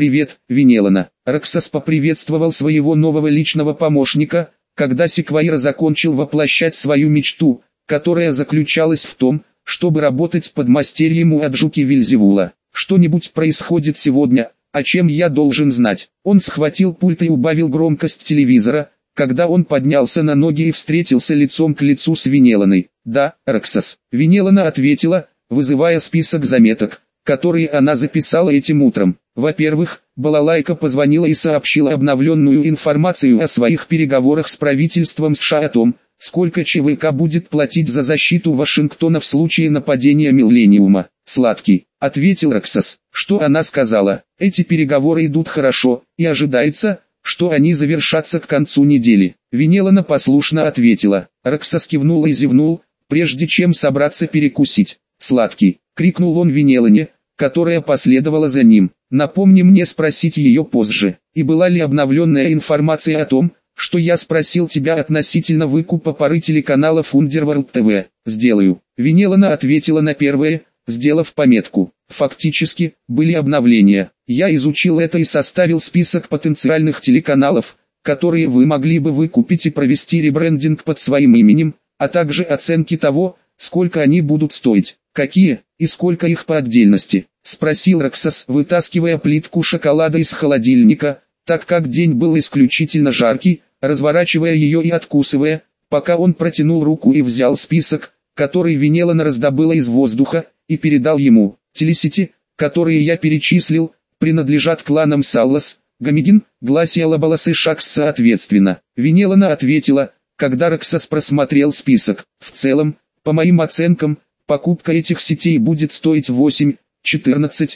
«Привет, Венелана». Роксос поприветствовал своего нового личного помощника, когда Секвайра закончил воплощать свою мечту, которая заключалась в том, чтобы работать подмастерьем у Аджуки Вильзевула. «Что-нибудь происходит сегодня, о чем я должен знать?» Он схватил пульт и убавил громкость телевизора, когда он поднялся на ноги и встретился лицом к лицу с Венеланой. «Да, Роксос». Венелана ответила, вызывая список заметок, которые она записала этим утром. Во-первых, балалайка позвонила и сообщила обновленную информацию о своих переговорах с правительством США о том, сколько ЧВК будет платить за защиту Вашингтона в случае нападения Миллениума. «Сладкий», — ответил Роксос. «Что она сказала? Эти переговоры идут хорошо, и ожидается, что они завершатся к концу недели». Венелана послушно ответила. Роксос кивнул и зевнул, прежде чем собраться перекусить. «Сладкий», — крикнул он Венелане, которая последовала за ним. «Напомни мне спросить ее позже. И была ли обновленная информация о том, что я спросил тебя относительно выкупа пары телеканалов Underworld TV?» «Сделаю». Венелана ответила на первое, сделав пометку. «Фактически, были обновления. Я изучил это и составил список потенциальных телеканалов, которые вы могли бы выкупить и провести ребрендинг под своим именем, а также оценки того, сколько они будут стоить». «Какие, и сколько их по отдельности?» — спросил Роксос, вытаскивая плитку шоколада из холодильника, так как день был исключительно жаркий, разворачивая ее и откусывая, пока он протянул руку и взял список, который Венелана раздобыла из воздуха, и передал ему. «Телесети, которые я перечислил, принадлежат кланам Саллас, Гамигин, Гласия Лабалас и Шакс соответственно». Венелана ответила, когда Роксос просмотрел список. «В целом, по моим оценкам, покупка этих сетей будет стоить 8, 14,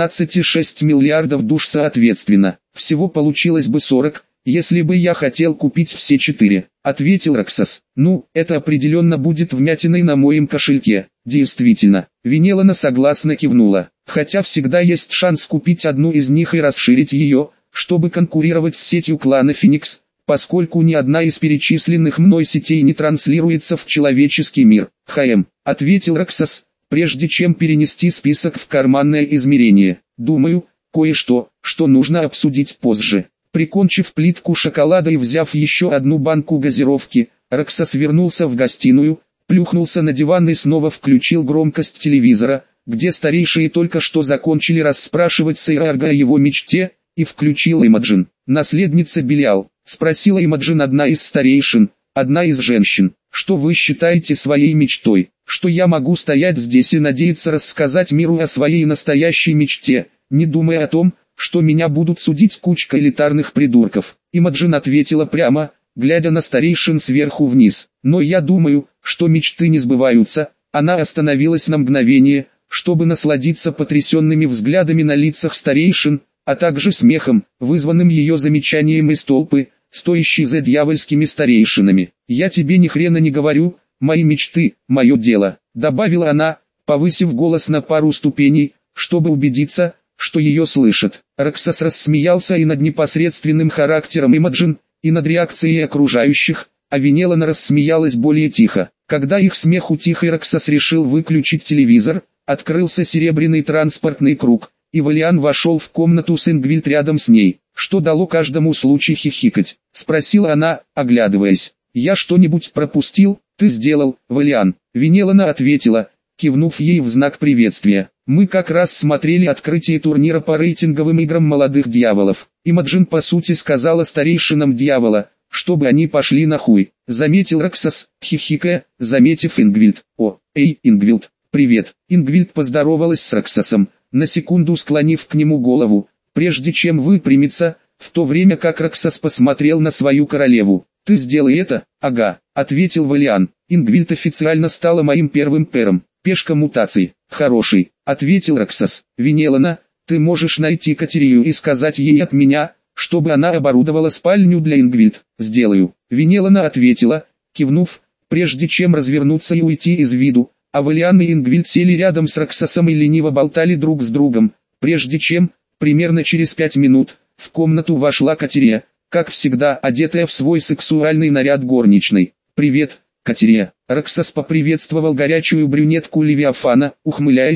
12,6 миллиардов душ соответственно. Всего получилось бы 40, если бы я хотел купить все 4, ответил Роксос. «Ну, это определенно будет вмятиной на моем кошельке». «Действительно». Венелана согласно кивнула. «Хотя всегда есть шанс купить одну из них и расширить ее, чтобы конкурировать с сетью клана Феникс, поскольку ни одна из перечисленных мной сетей не транслируется в человеческий мир». Ответил Роксос, прежде чем перенести список в карманное измерение. «Думаю, кое-что, что нужно обсудить позже». Прикончив плитку шоколада и взяв еще одну банку газировки, Роксос вернулся в гостиную, плюхнулся на диван и снова включил громкость телевизора, где старейшие только что закончили расспрашивать Сейрарга о его мечте, и включил Имаджин. «Наследница Белиал?» — спросила Имаджин, одна из старейшин, одна из женщин. «Что вы считаете своей мечтой?» «Что я могу стоять здесь и надеяться рассказать миру о своей настоящей мечте, не думая о том, что меня будут судить кучка элитарных придурков?» Имаджин ответила прямо, глядя на старейшин сверху вниз. «Но я думаю, что мечты не сбываются». Она остановилась на мгновение, чтобы насладиться потрясенными взглядами на лицах старейшин, а также смехом, вызванным ее замечанием из толпы, стоящей за дьявольскими старейшинами. «Я тебе ни хрена не говорю, мои мечты, мое дело», добавила она, повысив голос на пару ступеней, чтобы убедиться, что ее слышат. Роксос рассмеялся и над непосредственным характером Имаджин, и над реакцией окружающих, а Венелана рассмеялась более тихо. Когда их смех утих и Роксос решил выключить телевизор, открылся серебряный транспортный круг, и Валиан вошел в комнату с Ингвильд рядом с ней. «Что дало каждому случай хихикать?» — спросила она, оглядываясь. «Я что-нибудь пропустил?» «Ты сделал, Валиан», — Венелана ответила, кивнув ей в знак приветствия. «Мы как раз смотрели открытие турнира по рейтинговым играм молодых дьяволов. Имаджин по сути сказала старейшинам дьявола, чтобы они пошли на хуй», — заметил Роксос, хихикая, заметив Ингвильд. «О, эй, Ингвильд, привет». Ингвильд поздоровалась с Роксосом, на секунду склонив к нему голову, прежде чем выпрямиться, в то время как Роксос посмотрел на свою королеву. «Ты сделай это?» «Ага», — ответил Валиан. «Ингвильд официально стала моим первым пером, пешка мутаций». «Хороший», — ответил Роксос. «Венелана, ты можешь найти Катерию и сказать ей от меня, чтобы она оборудовала спальню для Ингвильд». «Сделаю», — Венелана ответила, кивнув, прежде чем развернуться и уйти из виду, а Валиан и Ингвильд сели рядом с Роксосом и лениво болтали друг с другом, прежде чем, примерно через 5 минут, в комнату вошла Катерия, как всегда одетая в свой сексуальный наряд горничной. «Привет, Катерия». Роксос поприветствовал горячую брюнетку Левиафана, ухмыляясь,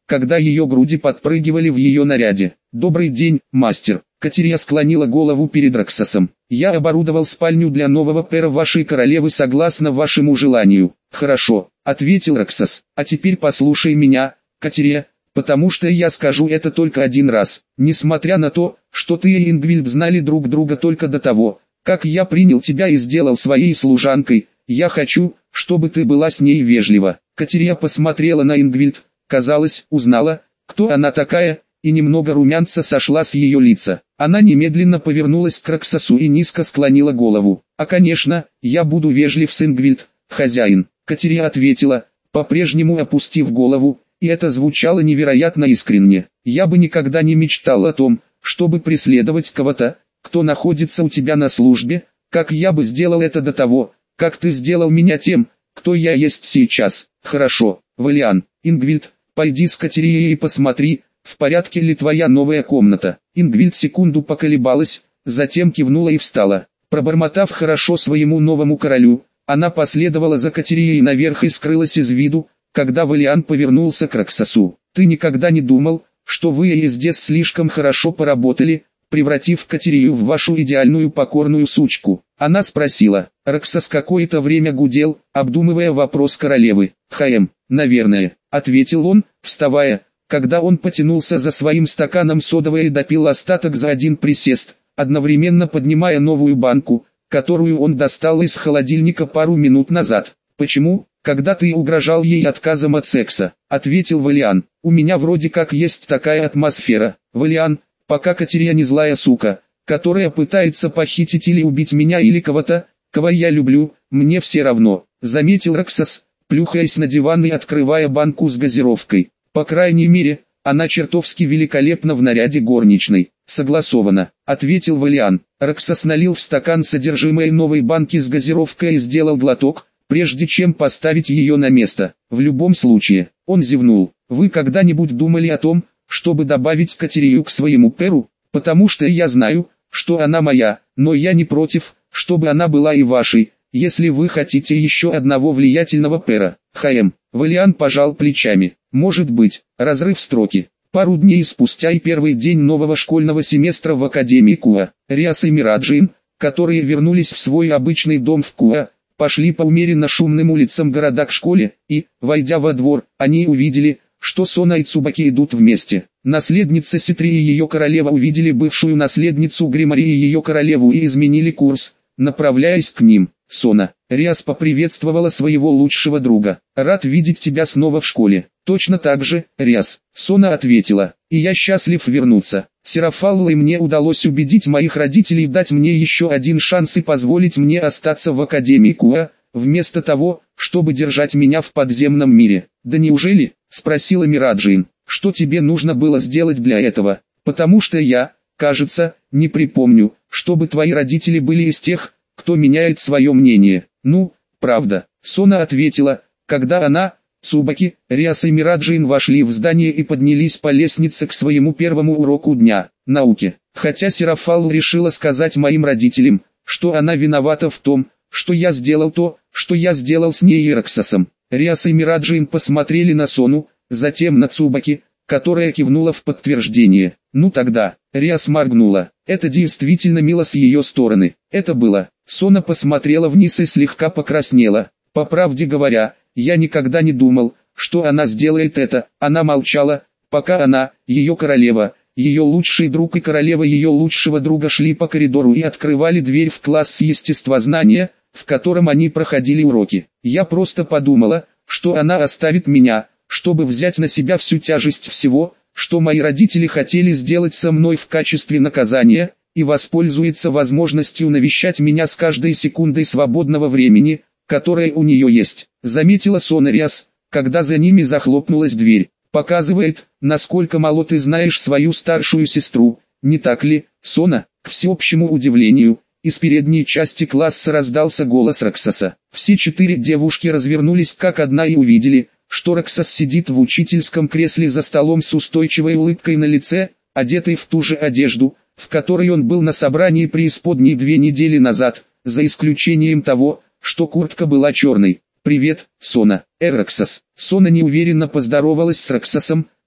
когда ее груди подпрыгивали в ее наряде. «Добрый день, мастер». Катерия склонила голову перед Роксосом. «Я оборудовал спальню для нового пэра вашей королевы согласно вашему желанию». «Хорошо», — ответил Роксос. «А теперь послушай меня, Катерия, потому что я скажу это только один раз. Несмотря на то, что ты и Ингвильд знали друг друга только до того, как я принял тебя и сделал своей служанкой, я хочу, чтобы ты была с ней вежлива». Катерия посмотрела на Ингвильд, казалось, узнала, кто она такая, и немного румянца сошла с ее лица. Она немедленно повернулась к Роксосу и низко склонила голову. «А конечно, я буду вежлив с Ингвильд, хозяин», Катерия ответила, по-прежнему опустив голову, и это звучало невероятно искренне. «Я бы никогда не мечтал о том, чтобы преследовать кого-то, кто находится у тебя на службе, как я бы сделал это до того, как ты сделал меня тем, кто я есть сейчас». «Хорошо, Валиан, Ингвильд, пойди с Катерией и посмотри, в порядке ли твоя новая комната». Ингвильд секунду поколебалась, затем кивнула и встала. Пробормотав «хорошо» своему новому королю, она последовала за Катерией наверх и скрылась из виду, когда Валиан повернулся к Роксосу. «Ты никогда не думал, что вы и здесь слишком хорошо поработали, превратив Катерию в вашу идеальную покорную сучку?» Она спросила. Роксос какое-то время гудел, обдумывая вопрос королевы. Наверное», — ответил он, вставая, когда он потянулся за своим стаканом содовой и допил остаток за один присест, одновременно поднимая новую банку, которую он достал из холодильника пару минут назад. «Почему, когда ты угрожал ей отказом от секса?» — ответил Валиан. «У меня вроде как есть такая атмосфера, Валиан, пока Катерия не злая сука, которая пытается похитить или убить меня или кого-то, кого я люблю, мне все равно», — заметил Роксос, плюхаясь на диван и открывая банку с газировкой. «По крайней мере, она чертовски великолепна в наряде горничной». «Согласовано», — ответил Валиан. Роксос налил в стакан содержимое новой банки с газировкой и сделал глоток, прежде чем поставить ее на место. «В любом случае», — он зевнул, — «вы когда-нибудь думали о том, чтобы добавить Катерию к своему перу? Потому что я знаю, что она моя, но я не против, чтобы она была и вашей, если вы хотите еще одного влиятельного пера». Валиан пожал плечами. «Может быть». Разрыв строки. Пару дней спустя и первый день нового школьного семестра в Академии Куа, Риас и Мираджин, которые вернулись в свой обычный дом в Куа, пошли по умеренно шумным улицам города к школе, и, войдя во двор, они увидели, что Сона и Цубаки идут вместе. Наследница Ситри и ее королева увидели бывшую наследницу Гримари и ее королеву и изменили курс, направляясь к ним. «Сона», Риас поприветствовала своего лучшего друга. «Рад видеть тебя снова в школе». «Точно так же, Риас», Сона ответила, «и я счастлив вернуться. Серафаллой мне удалось убедить моих родителей дать мне еще один шанс и позволить мне остаться в Академии Куа, вместо того, чтобы держать меня в подземном мире». «Да неужели?» — спросила Мираджин. «Что тебе нужно было сделать для этого? Потому что я, кажется, не припомню, чтобы твои родители были из тех, кто меняет свое мнение». «Ну, правда», — Сона ответила, когда она, Цубаки, Риас и Мираджин вошли в здание и поднялись по лестнице к своему первому уроку дня, науки. «Хотя Серафалл решила сказать моим родителям, что она виновата в том, что я сделал то, что я сделал с ней и Роксосом». Риас и Мираджин посмотрели на Сону, затем на Цубаки, которая кивнула в подтверждение. «Ну тогда», Риас моргнула, «это действительно мило с ее стороны». Это было. Сона посмотрела вниз и слегка покраснела. «По правде говоря, я никогда не думал, что она сделает это». Она молчала, пока она, ее королева, ее лучший друг и королева ее лучшего друга шли по коридору и открывали дверь в класс естествознания, в котором они проходили уроки. «Я просто подумала, что она оставит меня, чтобы взять на себя всю тяжесть всего, что мои родители хотели сделать со мной в качестве наказания, и воспользуется возможностью навещать меня с каждой секундой свободного времени, которое у нее есть», — заметила Сона Риас, когда за ними захлопнулась дверь. «Показывает, насколько мало ты знаешь свою старшую сестру, не так ли, Сона?» К всеобщему удивлению, из передней части класса раздался голос Роксоса. Все 4 девушки развернулись как одна и увидели, что Роксос сидит в учительском кресле за столом с устойчивой улыбкой на лице, одетый в ту же одежду, в которой он был на собрании преисподней 2 недели назад, за исключением того, что куртка была черной. «Привет, Сона». «Роксос». Сона неуверенно поздоровалась с Роксосом,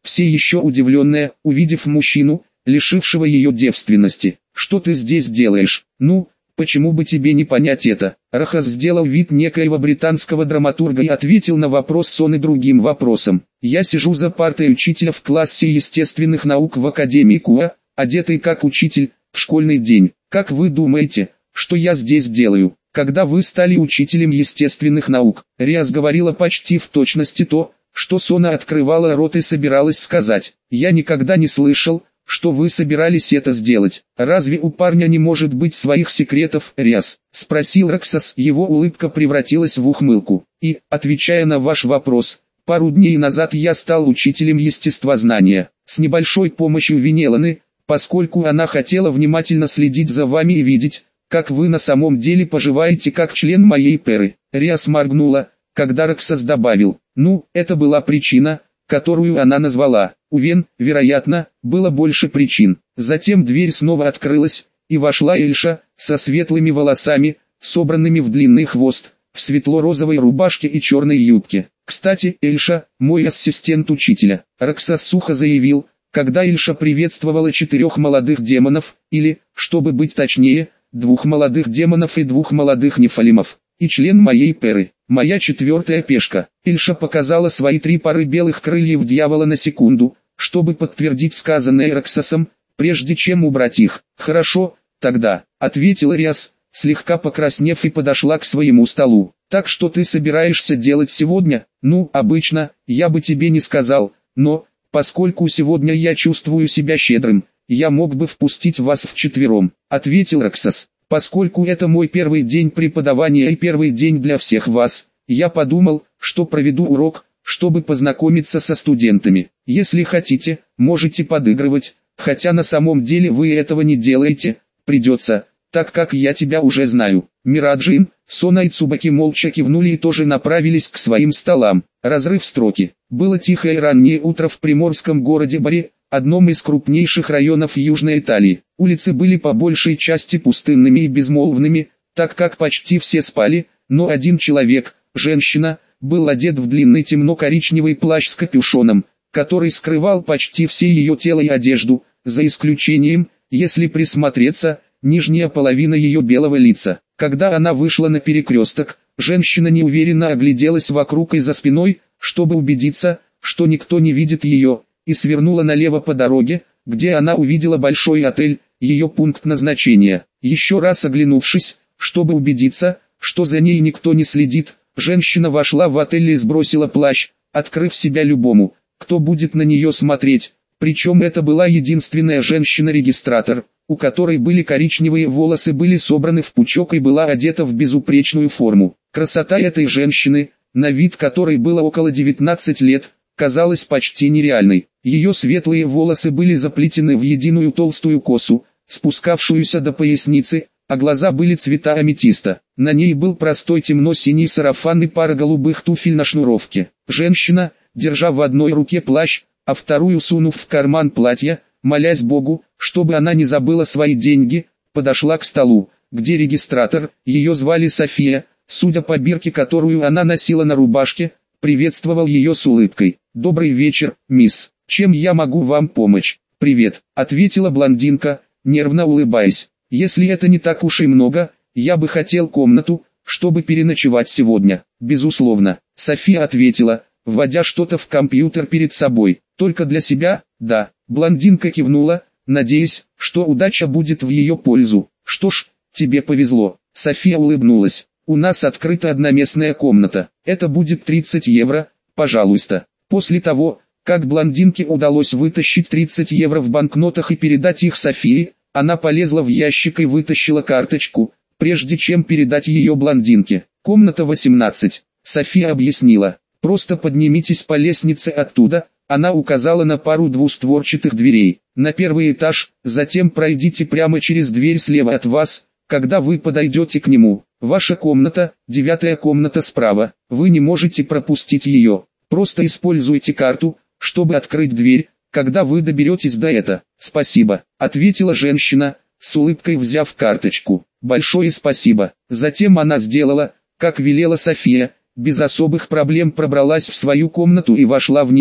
все еще удивленная, увидев мужчину, лишившего ее девственности. «Что ты здесь делаешь? Ну, почему бы тебе не понять это?» Рахас сделал вид некоего британского драматурга и ответил на вопрос Соны другим вопросом. «Я сижу за партой учителя в классе естественных наук в Академии Куа, одетый как учитель, в школьный день. Как вы думаете, что я здесь делаю? Когда вы стали учителем естественных наук?» Риас говорила почти в точности то, что Сона открывала рот и собиралась сказать. «Я никогда не слышал, что вы собирались это сделать. Разве у парня не может быть своих секретов, Риас?» — спросил Раксас. Его улыбка превратилась в ухмылку. «И, отвечая на ваш вопрос, пару дней назад я стал учителем естествознания, с небольшой помощью Венеланы, поскольку она хотела внимательно следить за вами и видеть, как вы на самом деле поживаете как член моей перы». Риас моргнула, когда Раксас добавил: «Ну, это была причина, которую она назвала. У Вен, вероятно, было больше причин». Затем дверь снова открылась, и вошла Эльша, со светлыми волосами, собранными в длинный хвост, в светло-розовой рубашке и черной юбке. «Кстати, Эльша, мой ассистент учителя», — Раксас сухо заявил, когда Эльша приветствовала 4 молодых демонов, или, чтобы быть точнее, 2 молодых демонов и 2 молодых нефалимов, и член моей перы, моя 4-я пешка. Эльша показала свои 3 пары белых крыльев дьявола на секунду, чтобы подтвердить сказанное Раксасом, прежде чем убрать их. «Хорошо, тогда», — ответила Риас, слегка покраснев, и подошла к своему столу. «Так что ты собираешься делать сегодня?» «Ну, обычно, я бы тебе не сказал, но, поскольку сегодня я чувствую себя щедрым, я мог бы впустить вас вчетвером», — ответил Раксас. «Поскольку это мой первый день преподавания и первый день для всех вас, я подумал, что проведу урок, чтобы познакомиться со студентами. Если хотите, можете подыгрывать, хотя на самом деле вы этого не делаете, придется, так как я тебя уже знаю». Мираджин, Сона и Цубаки молча кивнули и тоже направились к своим столам. Разрыв строки. Было тихое раннее утро в приморском городе Бари, одном из крупнейших районов Южной Италии. Улицы были по большей части пустынными и безмолвными, так как почти все спали, но один человек, женщина, был одет в длинный темно-коричневый плащ с капюшоном, который скрывал почти все ее тело и одежду, за исключением, если присмотреться, нижняя половина ее белого лица. Когда она вышла на перекресток, женщина неуверенно огляделась вокруг и за спиной, чтобы убедиться, что никто не видит ее, и свернула налево по дороге, где она увидела большой отель, ее пункт назначения. Еще раз оглянувшись, чтобы убедиться, что за ней никто не следит, женщина вошла в отель и сбросила плащ, открыв себя любому, кто будет на нее смотреть. Причем это была единственная женщина-регистратор, у которой были коричневые волосы, были собраны в пучок и была одета в безупречную форму. Красота этой женщины, на вид которой было около 19 лет, казалась почти нереальной. Ее светлые волосы были заплетены в единую толстую косу, спускавшуюся до поясницы, а глаза были цвета аметиста. На ней был простой темно-синий сарафан и пара голубых туфель на шнуровке. Женщина, держа в одной руке плащ, а вторую сунув в карман платья, молясь Богу, чтобы она не забыла свои деньги, подошла к столу, где регистратор, ее звали София, судя по бирке, которую она носила на рубашке, приветствовал ее с улыбкой. «Добрый вечер, мисс. Чем я могу вам помочь?» «Привет», — ответила блондинка, нервно улыбаясь. «Если это не так уж и много, я бы хотел комнату, чтобы переночевать сегодня». «Безусловно», — София ответила, вводя что-то в компьютер перед собой. «Только для себя?» «Да». Блондинка кивнула, надеясь, что удача будет в ее пользу. «Что ж, тебе повезло». София улыбнулась. «У нас открыта одноместная комната. Это будет 30 евро, пожалуйста». После того, как блондинке удалось вытащить 30 евро в банкнотах и передать их Софии, она полезла в ящик и вытащила карточку, прежде чем передать ее блондинке. «Комната 18», София объяснила. «Просто поднимитесь по лестнице оттуда». Она указала на пару двустворчатых дверей. «На первый этаж, затем пройдите прямо через дверь слева от вас, когда вы подойдете к нему. Ваша комната, 9-я комната справа, вы не можете пропустить ее. Просто используйте карту, чтобы открыть дверь, когда вы доберетесь до этого». «Спасибо», — ответила женщина, с улыбкой взяв карточку. «Большое спасибо». Затем она сделала, как велела София, без особых проблем пробралась в свою комнату и вошла в нее.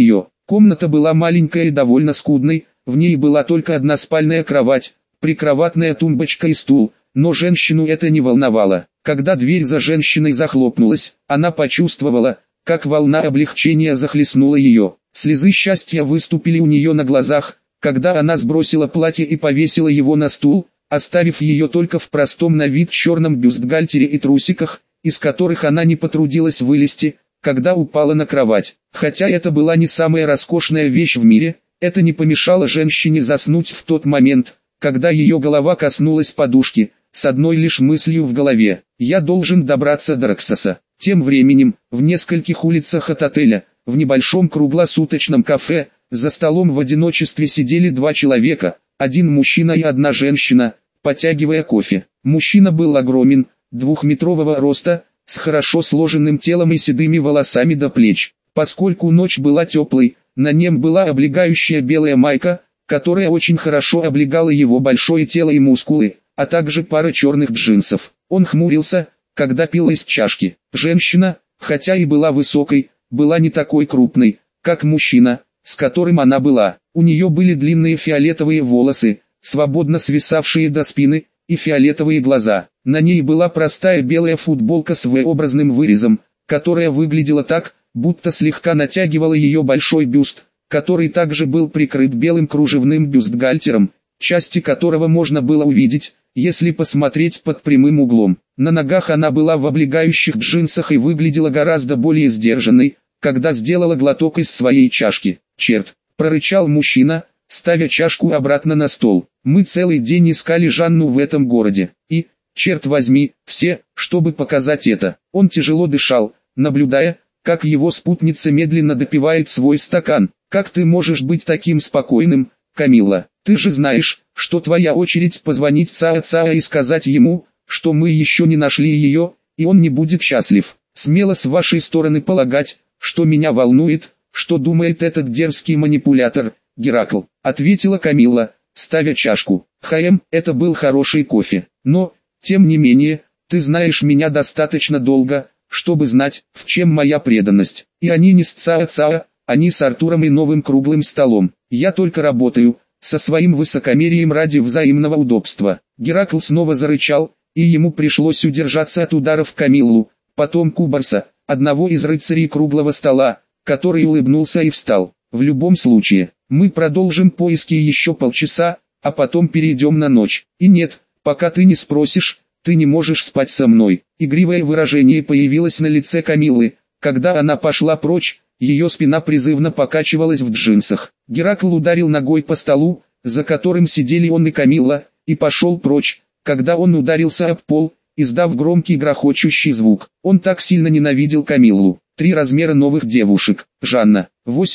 Комната была маленькая и довольно скудной, в ней была только односпальная кровать, прикроватная тумбочка и стул, но женщину это не волновало. Когда дверь за женщиной захлопнулась, она почувствовала, как волна облегчения захлестнула ее. Слезы счастья выступили у нее на глазах, когда она сбросила платье и повесила его на стул, оставив ее только в простом на вид черном бюстгальтере и трусиках, из которых она не потрудилась вылезти, когда упала на кровать. Хотя это была не самая роскошная вещь в мире, это не помешало женщине заснуть в тот момент, когда ее голова коснулась подушки, с одной лишь мыслью в голове: «Я должен добраться до Роксоса». Тем временем, в нескольких улицах от отеля, в небольшом круглосуточном кафе, за столом в одиночестве сидели два человека, один мужчина и одна женщина, потягивая кофе. Мужчина был огромен, 2-метрового роста, с хорошо сложенным телом и седыми волосами до плеч. Поскольку ночь была теплой, на нем была облегающая белая майка, которая очень хорошо облегала его большое тело и мускулы, а также пара черных джинсов. Он хмурился, когда пил из чашки. Женщина, хотя и была высокой, была не такой крупной, как мужчина, с которым она была. У нее были длинные фиолетовые волосы, свободно свисавшие до спины, и фиолетовые глаза. На ней была простая белая футболка с V-образным вырезом, которая выглядела так, будто слегка натягивала ее большой бюст, который также был прикрыт белым кружевным бюстгальтером, части которого можно было увидеть, если посмотреть под прямым углом. На ногах она была в облегающих джинсах и выглядела гораздо более сдержанной, когда сделала глоток из своей чашки. «Черт!» – прорычал мужчина, ставя чашку обратно на стол. «Мы целый день искали Жанну в этом городе. И, черт возьми, все, чтобы показать это». Он тяжело дышал, наблюдая, как его спутница медленно допивает свой стакан. «Как ты можешь быть таким спокойным, Камилла? Ты же знаешь, что твоя очередь позвонить Цаа-Цаа и сказать ему, что мы еще не нашли ее, и он не будет счастлив. Смело с вашей стороны полагать, что меня волнует, что думает этот дерзкий манипулятор, Геракл», — ответила Камилла, ставя чашку. Это был хороший кофе, но, тем не менее, ты знаешь меня достаточно долго, чтобы знать, в чем моя преданность. И они не с Цаа-Цаа, они с Артуром и новым круглым столом. Я только работаю, со своим высокомерием ради взаимного удобства». Геракл снова зарычал, и ему пришлось удержаться от ударов Камиллу, потом Кубарса, одного из рыцарей круглого стола, который улыбнулся и встал. «В любом случае, мы продолжим поиски еще полчаса, а потом перейдем на ночь. И нет, пока ты не спросишь, ты не можешь спать со мной». Игривое выражение появилось на лице Камиллы, когда она пошла прочь, ее спина призывно покачивалась в джинсах. Геракл ударил ногой по столу, за которым сидели он и Камилла, и пошел прочь, когда он ударился об пол, издав громкий грохочущий звук. Он так сильно ненавидел Камиллу. 3 размера новых девушек. Жанна.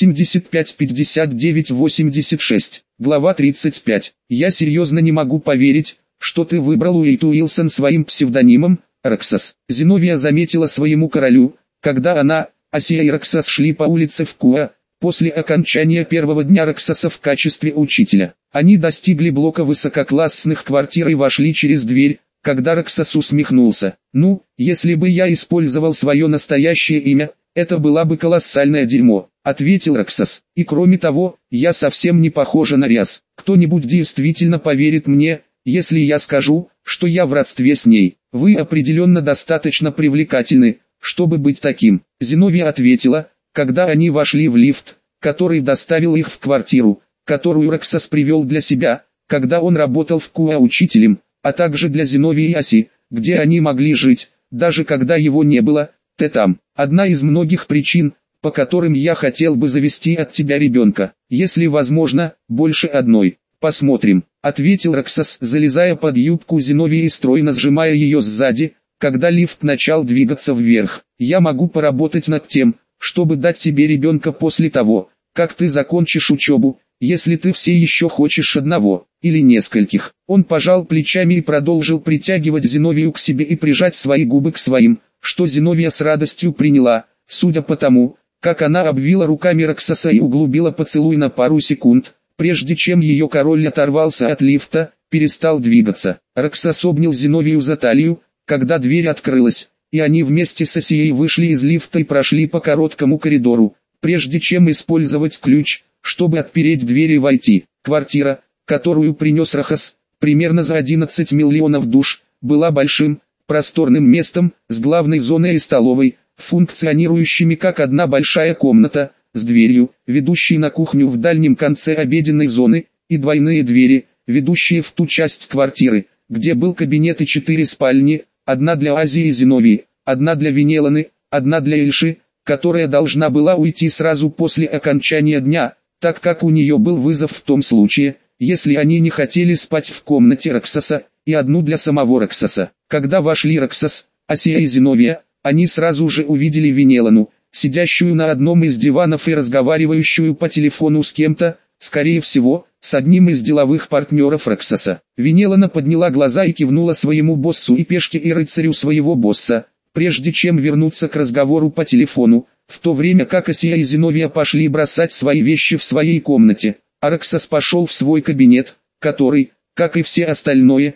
85-59-86. Глава 35. «Я серьезно не могу поверить, что ты выбрал Уэйту Уилсон своим псевдонимом, Роксос». Зиновия заметила своему королю, когда она, Асия и Роксос шли по улице в Куа, после окончания первого дня Роксоса в качестве учителя. Они достигли блока высококлассных квартир и вошли через дверь, когда Роксос усмехнулся. «Ну, если бы я использовал свое настоящее имя, это была бы колоссальное дерьмо», — ответил Роксос. «И кроме того, я совсем не похожа на Ряс. Кто-нибудь действительно поверит мне, если я скажу, что я в родстве с ней. Вы определенно достаточно привлекательны, чтобы быть таким». Зиновия ответила, когда они вошли в лифт, который доставил их в квартиру, которую Роксос привел для себя, когда он работал в Куа учителем, а также для Зиновии и Аси, где они могли жить, даже когда его не было. «Ты там. Одна из многих причин, по которым я хотел бы завести от тебя ребенка, если возможно, больше одной. Посмотрим», — ответил Роксос, залезая под юбку Зиновии и стройно сжимая ее сзади, когда лифт начал двигаться вверх. «Я могу поработать над тем, чтобы дать тебе ребенка после того, как ты закончишь учебу, если ты все еще хочешь одного, или нескольких». Он пожал плечами и продолжил притягивать Зиновию к себе и прижать свои губы к своим, что Зиновия с радостью приняла, судя по тому, как она обвила руками Роксоса и углубила поцелуй на пару секунд, прежде чем ее король оторвался от лифта, перестал двигаться. Роксос обнял Зиновию за талию, когда дверь открылась, и они вместе с Асией вышли из лифта и прошли по короткому коридору, прежде чем использовать ключ, чтобы отпереть дверь и войти. Квартира, которую принес Рохас, примерно за 11 миллионов душ, была большим, просторным местом, с главной зоной и столовой, функционирующими как одна большая комната, с дверью, ведущей на кухню в дальнем конце обеденной зоны, и двойные двери, ведущие в ту часть квартиры, где был кабинет и 4 спальни, одна для Азии и Зиновии, одна для Венеланы, одна для Ильши, которая должна была уйти сразу после окончания дня, так как у нее был вызов в том случае, если они не хотели спать в комнате Роксаса, и одну для самого Роксаса. Когда вошли Роксас, Асия и Зиновия, они сразу же увидели Венелану, сидящую на одном из диванов и разговаривающую по телефону с кем-то, скорее всего, с одним из деловых партнеров Роксаса. Венелана подняла глаза и кивнула своему боссу и пешке и рыцарю своего босса, прежде чем вернуться к разговору по телефону, в то время как Асия и Зиновия пошли бросать свои вещи в своей комнате, а Роксас пошел в свой кабинет, который, как и все остальное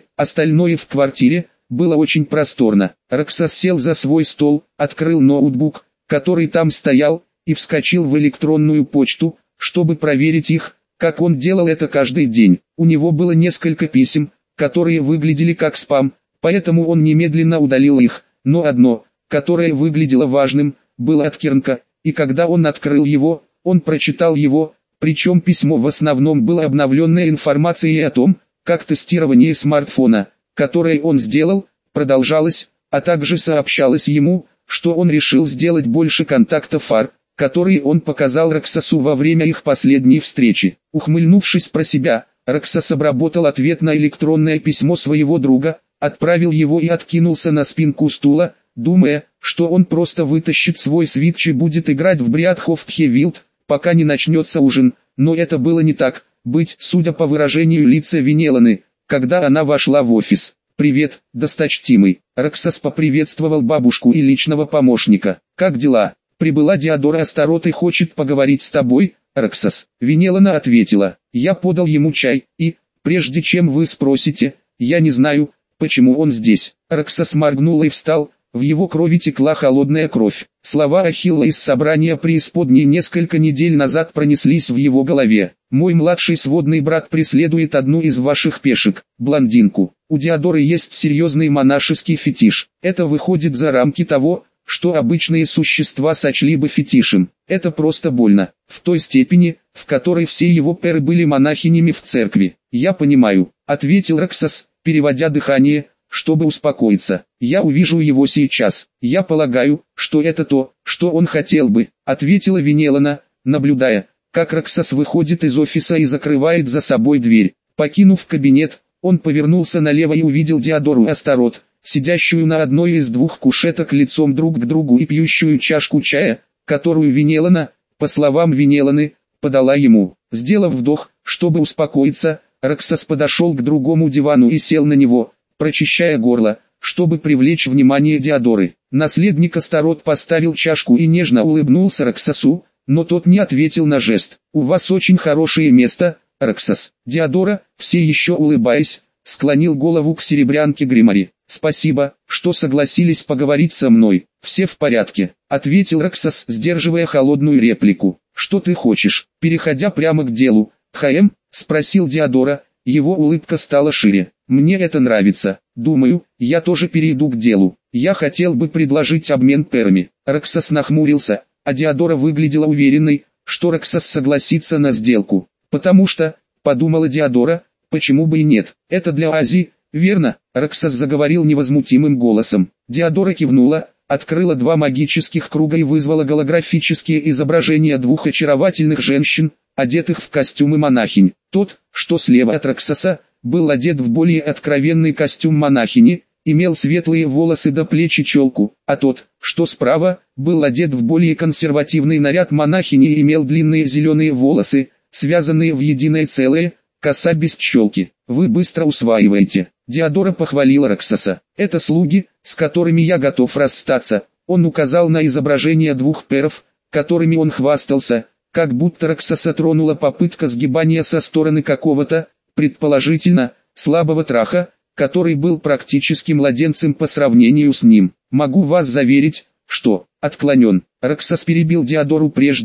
в квартире, было очень просторно. Роксас сел за свой стол, открыл ноутбук, который там стоял, и вскочил в электронную почту, чтобы проверить их, как он делал это каждый день. У него было несколько писем, которые выглядели как спам, поэтому он немедленно удалил их, но одно, которое выглядело важным, было от Кернка, и когда он открыл его, он прочитал его, причем письмо в основном было обновленной информацией о том, как тестирование смартфона, которое он сделал, продолжалось, а также сообщалось ему, что он решил сделать больше контактов фар, которые он показал Роксасу во время их последней встречи. Ухмыльнувшись про себя, Роксас обработал ответ на электронное письмо своего друга, отправил его и откинулся на спинку стула, думая, что он просто вытащит свой свитч и будет играть в Брядхофтхевилд, пока не начнется ужин, но это было не так, судя по выражению лица Венеланы, когда она вошла в офис. «Привет, досточтимый». Роксас поприветствовал бабушку и личного помощника. «Как дела? Прибыла Диодора Астарот и хочет поговорить с тобой, Роксас». Венелана ответила. «Я подал ему чай, и, прежде чем вы спросите, я не знаю, почему он здесь». Роксас моргнул и встал, в его крови текла холодная кровь. Слова Ахилла из собрания преисподней несколько недель назад пронеслись в его голове. «Мой младший сводный брат преследует одну из ваших пешек, блондинку. У Диодоры есть серьезный монашеский фетиш. Это выходит за рамки того, что обычные существа сочли бы фетишем. Это просто больно, в той степени, в которой все его перы были монахинями в церкви». «Я понимаю», — ответил Роксас, переводя дыхание, чтобы успокоиться. «Я увижу его сейчас. Я полагаю, что это то, что он хотел бы», — ответила Венелана, наблюдая, как Роксас выходит из офиса и закрывает за собой дверь. Покинув кабинет, он повернулся налево и увидел Диодору Астарот, сидящую на одной из двух кушеток лицом друг к другу и пьющую чашку чая, которую Венелана, по словам Венеланы, подала ему. Сделав вдох, чтобы успокоиться, Роксас подошел к другому дивану и сел на него, прочищая горло, чтобы привлечь внимание Диодоры. Наследник Астарот поставил чашку и нежно улыбнулся Роксасу, но тот не ответил на жест. «У вас очень хорошее место, Роксас». Диодора, все еще улыбаясь, склонил голову к серебрянке Гримари. «Спасибо, что согласились поговорить со мной. Все в порядке», — ответил Роксас, сдерживая холодную реплику. «Что ты хочешь?» Переходя прямо к делу, «ХМ?» — спросил Диодора, его улыбка стала шире. «Мне это нравится. Думаю, я тоже перейду к делу. Я хотел бы предложить обмен перами». Роксас нахмурился, а Диодора выглядела уверенной, что Роксас согласится на сделку. «Потому что», — подумала Диодора, — «почему бы и нет? Это для Азии, верно?» Роксас заговорил невозмутимым голосом. Диодора кивнула, открыла 2 магических круга и вызвала голографические изображения 2 очаровательных женщин, одетых в костюмы монахинь. Тот, что слева от Роксаса, был одет в более откровенный костюм монахини, имел светлые волосы до плеч и челку, а тот, что справа, был одет в более консервативный наряд монахини и имел длинные зеленые волосы, связанные в единое целое, коса без челки. «Вы быстро усваиваете». Диодора похвалила Роксаса. «Это слуги, с которыми я готов расстаться». Он указал на изображение 2 перов, которыми он хвастался, как будто Роксаса тронула попытка сгибания со стороны какого-то, предположительно, слабого траха, который был практически младенцем по сравнению с ним. «Могу вас заверить, что отклонен». Роксас перебил Диодору прежде,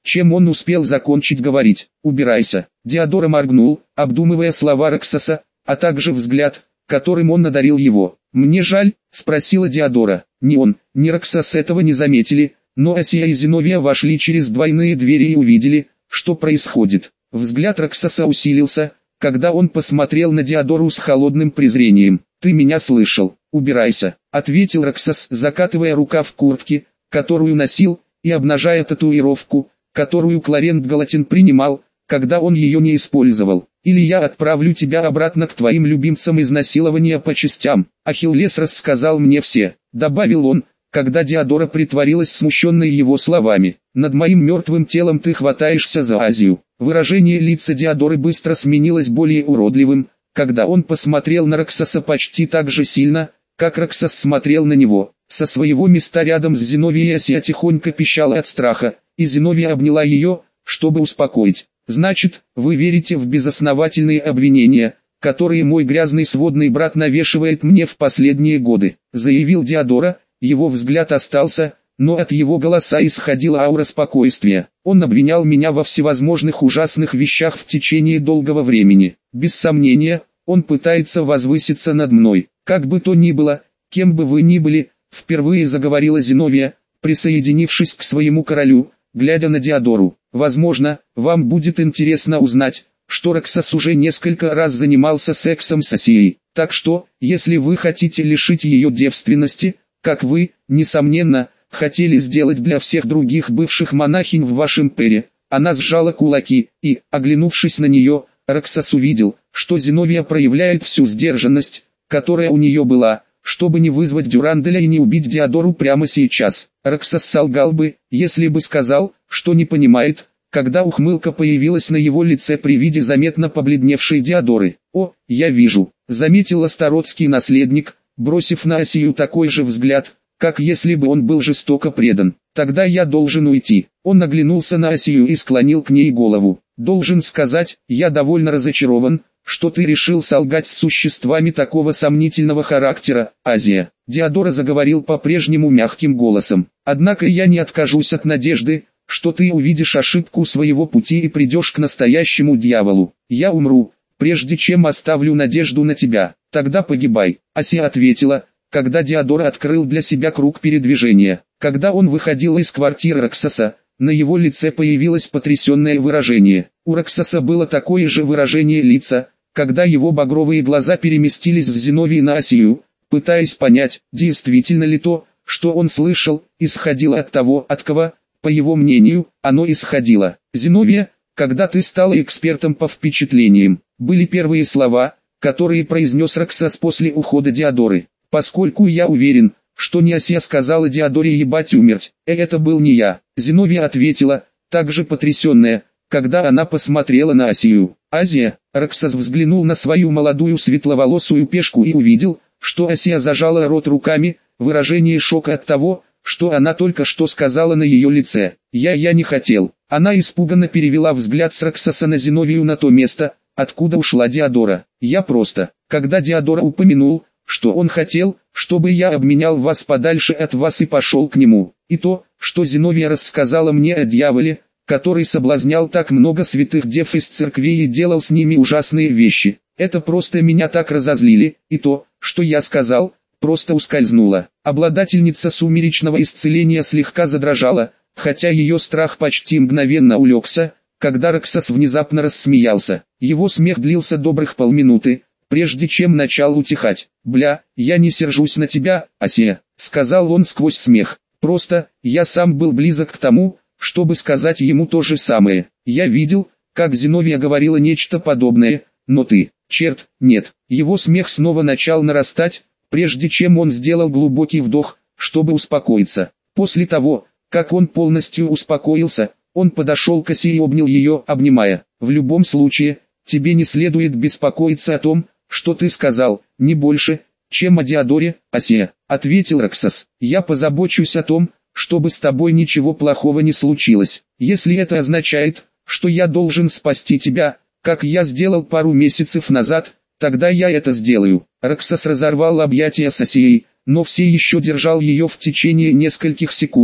чем он успел закончить говорить. «Убирайся». Диодора моргнул, обдумывая слова Роксоса, а также взгляд, которым он одарил его. «Мне жаль», — спросила Диодора. Ни он, ни Роксос этого не заметили, но Асия и Зиновия вошли через двойные двери и увидели, что происходит. Взгляд Роксоса усилился, когда он посмотрел на Диодору с холодным презрением. «Ты меня слышал? Убирайся», — ответил Роксос, закатывая рукав куртки, которую носил, и обнажая татуировку, которую Кларент Галатин принимал, когда он ее не использовал. «Или я отправлю тебя обратно к твоим любимцам изнасилования по частям. Ахиллес рассказал мне все», — добавил он, когда Диодора притворилась смущенной его словами. «Над моим мертвым телом ты хватаешься за Азию». Выражение лица Диодоры быстро сменилось более уродливым, когда он посмотрел на Роксоса почти так же сильно, как Роксос смотрел на него. Со своего места рядом с Зиновией Асия тихонько пищала от страха, и Зиновия обняла ее, чтобы успокоить. «Значит, вы верите в безосновательные обвинения, которые мой грязный сводный брат навешивает мне в последние годы», — заявил Диодора. Его взгляд остался, но от его голоса исходила аура спокойствия. «Он обвинял меня во всевозможных ужасных вещах в течение долгого времени. Без сомнения, он пытается возвыситься над мной. Как бы то ни было, кем бы вы ни были», — впервые заговорила Зиновия, присоединившись к своему королю, глядя на Диодору. «Возможно, вам будет интересно узнать, что Роксос уже несколько раз занимался сексом с Асией. Так что, если вы хотите лишить ее девственности, как вы, несомненно, хотели сделать для всех других бывших монахинь в вашем империи». Она сжала кулаки, и, оглянувшись на нее, Роксос увидел, что Зиновия проявляет всю сдержанность, которая у нее была, чтобы не вызвать Дюранделя и не убить Диодору прямо сейчас. Роксос солгал бы, если бы сказал, что не понимает, когда ухмылка появилась на его лице при виде заметно побледневшей Диодоры. «О, я вижу», — заметил астаротский наследник, бросив на Асию такой же взгляд, как если бы он был жестоко предан. «Тогда я должен уйти». Он оглянулся на Асию и склонил к ней голову. «Должен сказать, я довольно разочарован, что ты решил солгать с существами такого сомнительного характера, Азия». Диодора заговорил по-прежнему мягким голосом. «Однако я не откажусь от надежды, что ты увидишь ошибку своего пути и придешь к настоящему дьяволу. Я умру, прежде чем оставлю надежду на тебя. Тогда погибай». Асия ответила, когда Диодора открыл для себя круг передвижения. Когда он выходил из квартиры Роксоса, на его лице появилось потрясенное выражение. У Роксоса было такое же выражение лица, когда его багровые глаза переместились с Зиновии на Асию, пытаясь понять, действительно ли то, что он слышал, исходило от того, от кого, по его мнению, оно исходило. «Зиновия, когда ты стала экспертом по впечатлениям», были первые слова, которые произнес Роксос после ухода Диодоры. «Поскольку я уверен, что не Асия сказала Диодоре ебать умерть, это был не я». Зиновия ответила, также потрясенная, когда она посмотрела на Асию. «Азия». Роксос взглянул на свою молодую светловолосую пешку и увидел, что Асия зажала рот руками, выражение шока от того, что она только что сказала на ее лице. Я не хотел». Она испуганно перевела взгляд с Роксоса на Зиновию на то место, откуда ушла Диодора. «Я просто». Когда Диодора упомянул, что он хотел, чтобы я обменял вас подальше от вас и пошел к нему, и то, что Зиновия рассказала мне о дьяволе, который соблазнял так много святых дев из церквей и делал с ними ужасные вещи, это просто меня так разозлили, и то, что я сказал, просто ускользнуло». Обладательница сумеречного исцеления слегка задрожала, хотя ее страх почти мгновенно улегся, когда Роксос внезапно рассмеялся. Его смех длился добрых полминуты, прежде чем начал утихать. «Бля, я не сержусь на тебя, Асия», — сказал он сквозь смех. «Просто, я сам был близок к тому, чтобы сказать ему то же самое. Я видел, как Зиновия говорила нечто подобное, но ты, черт, нет». Его смех снова начал нарастать, прежде чем он сделал глубокий вдох, чтобы успокоиться. После того, как он полностью успокоился, он подошел к Асии и обнял ее, обнимая. «В любом случае, тебе не следует беспокоиться о том, что ты сказал, не больше, чем о Диодоре, Асия», — ответил Роксос. «Я позабочусь о том, чтобы с тобой ничего плохого не случилось. Если это означает, что я должен спасти тебя, как я сделал пару месяцев назад, тогда я это сделаю». Роксос разорвал объятия с Асией, но все еще держал ее в течение нескольких секунд,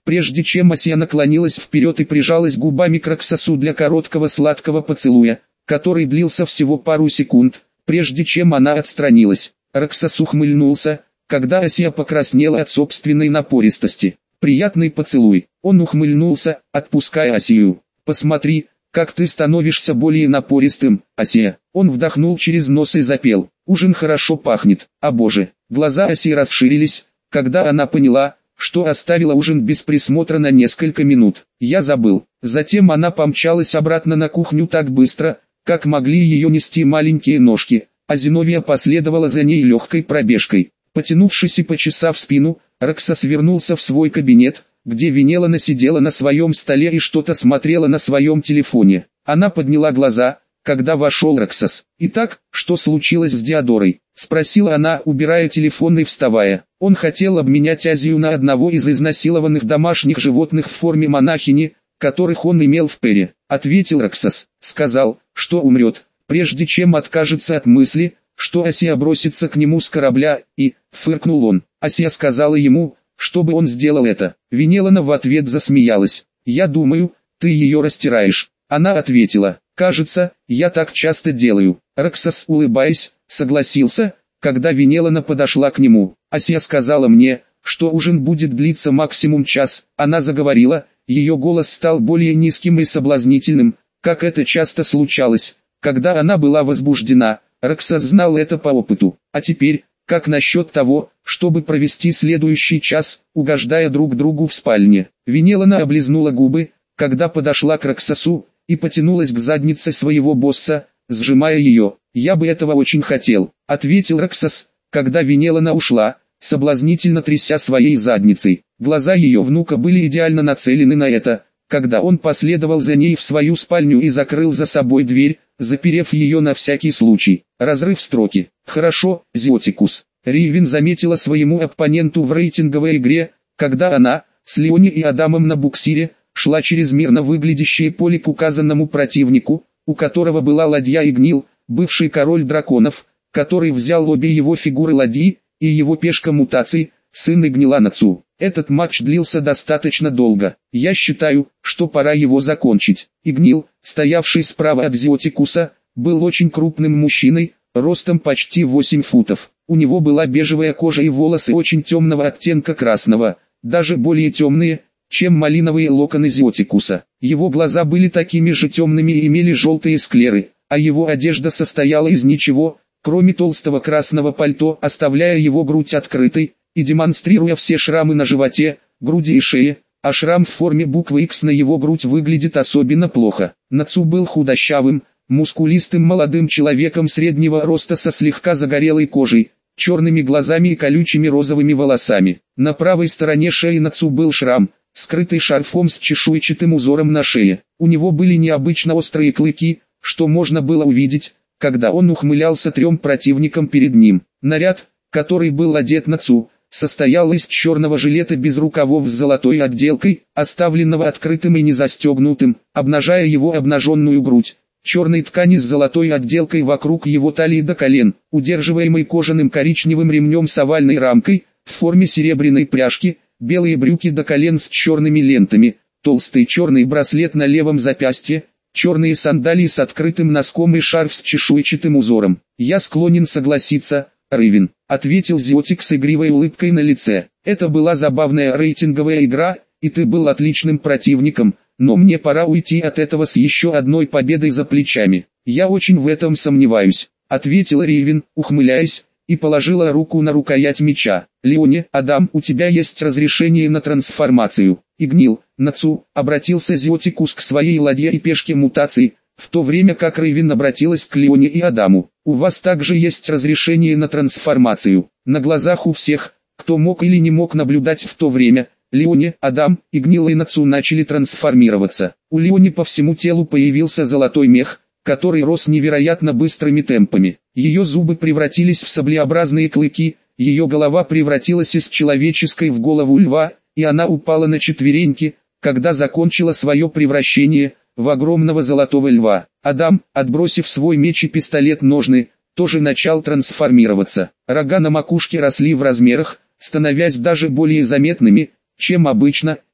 прежде чем Асия наклонилась вперед и прижалась губами к Роксосу для короткого сладкого поцелуя, который длился всего пару секунд, прежде чем она отстранилась. Роксос ухмыльнулся, когда Асия покраснела от собственной напористости. «Приятный поцелуй». Он ухмыльнулся, отпуская Асию. «Посмотри, как ты становишься более напористым, Асия». Он вдохнул через нос и запел. «Ужин хорошо пахнет, а боже». Глаза Асии расширились, когда она поняла, что оставила ужин без присмотра на несколько минут. «Я забыл». Затем она помчалась обратно на кухню так быстро, как могли ее нести маленькие ножки, а Зиновия последовала за ней легкой пробежкой. Потянувшись и почесав спину, Роксос вернулся в свой кабинет, где Венелана сидела на своем столе и что-то смотрела на своем телефоне. Она подняла глаза, когда вошел Роксос. «Итак, что случилось с Диодорой?» — спросила она, убирая телефон и вставая. Он хотел обменять Азию на одного из изнасилованных домашних животных в форме монахини, которых он имел в Пере. Ответил Роксос. Сказал, что умрет, прежде чем откажется от мысли, что Асия бросится к нему с корабля, и, фыркнул он. Асия сказала ему, чтобы он сделал это. Венелана в ответ засмеялась. «Я думаю, ты ее растираешь». Она ответила, «Кажется, я так часто делаю». Роксос, улыбаясь, согласился, когда Венелана подошла к нему. «Асия сказала мне, что ужин будет длиться максимум час». Она заговорила, ее голос стал более низким и соблазнительным, как это часто случалось, когда она была возбуждена. Роксос знал это по опыту. «А теперь, как насчет того, чтобы провести следующий час, угождая друг другу в спальне?» Венелана облизнула губы, когда подошла к Роксосу, и потянулась к заднице своего босса, сжимая ее. «Я бы этого очень хотел», — ответил Роксос, когда Венелана ушла, соблазнительно тряся своей задницей. Глаза ее внука были идеально нацелены на это, когда он последовал за ней в свою спальню и закрыл за собой дверь, заперев ее на всякий случай. Разрыв строки. «Хорошо, Зиотикус». Ривен заметила своему оппоненту в рейтинговой игре, когда она, с Леони и Адамом на буксире, шла через мирно выглядящее поле к указанному противнику, у которого была ладья Игнил, бывший король драконов, который взял обе его фигуры ладьи, и его пешка мутаций, сын Игнила Нацу. Этот матч длился достаточно долго. Я считаю, что пора его закончить. Игнил, стоявший справа от Зиотикуса, был очень крупным мужчиной, ростом почти 8 футов. У него была бежевая кожа и волосы очень темного оттенка красного, даже более темные, чем малиновые локоны Зиотикуса. Его глаза были такими же темными и имели желтые склеры, а его одежда состояла из ничего, кроме толстого красного пальто, оставляя его грудь открытой, и демонстрируя все шрамы на животе, груди и шее, а шрам в форме буквы X на его грудь выглядит особенно плохо. Нацу был худощавым, мускулистым молодым человеком среднего роста со слегка загорелой кожей, черными глазами и колючими розовыми волосами. На правой стороне шеи Нацу был шрам, скрытый шарфом с чешуйчатым узором на шее. У него были необычно острые клыки, что можно было увидеть, когда он ухмылялся трем противникам перед ним. Наряд, который был одет Нацу, состоял из черного жилета без рукавов с золотой отделкой, оставленного открытым и не застегнутым, обнажая его обнаженную грудь, черной ткани с золотой отделкой вокруг его талии до колен, удерживаемой кожаным коричневым ремнем с овальной рамкой, в форме серебряной пряжки, белые брюки до колен с черными лентами, толстый черный браслет на левом запястье, черные сандалии с открытым носком и шарф с чешуйчатым узором. «Я склонен согласиться, Ривен», — ответил Зиотик с игривой улыбкой на лице. «Это была забавная рейтинговая игра, и ты был отличным противником, но мне пора уйти от этого с еще одной победой за плечами». «Я очень в этом сомневаюсь», — ответил Ривен, ухмыляясь, и положила руку на рукоять меча. «Леони, Адам, у тебя есть разрешение на трансформацию». «Игнил, Нацу», — обратился Зиотикус к своей ладье и пешке мутаций, в то время как Ривен обратилась к Леони и Адаму. «У вас также есть разрешение на трансформацию». На глазах у всех, кто мог или не мог наблюдать в то время, Леони, Адам, Игнил и Нацу начали трансформироваться. У Леони по всему телу появился золотой мех, который рос невероятно быстрыми темпами. Ее зубы превратились в саблеобразные клыки, ее голова превратилась из человеческой в голову льва, и она упала на четвереньки, когда закончила свое превращение в огромного золотого льва. Адам, отбросив свой меч и пистолет-ножны, тоже начал трансформироваться. Рога на макушке росли в размерах, становясь даже более заметными, чем обычно,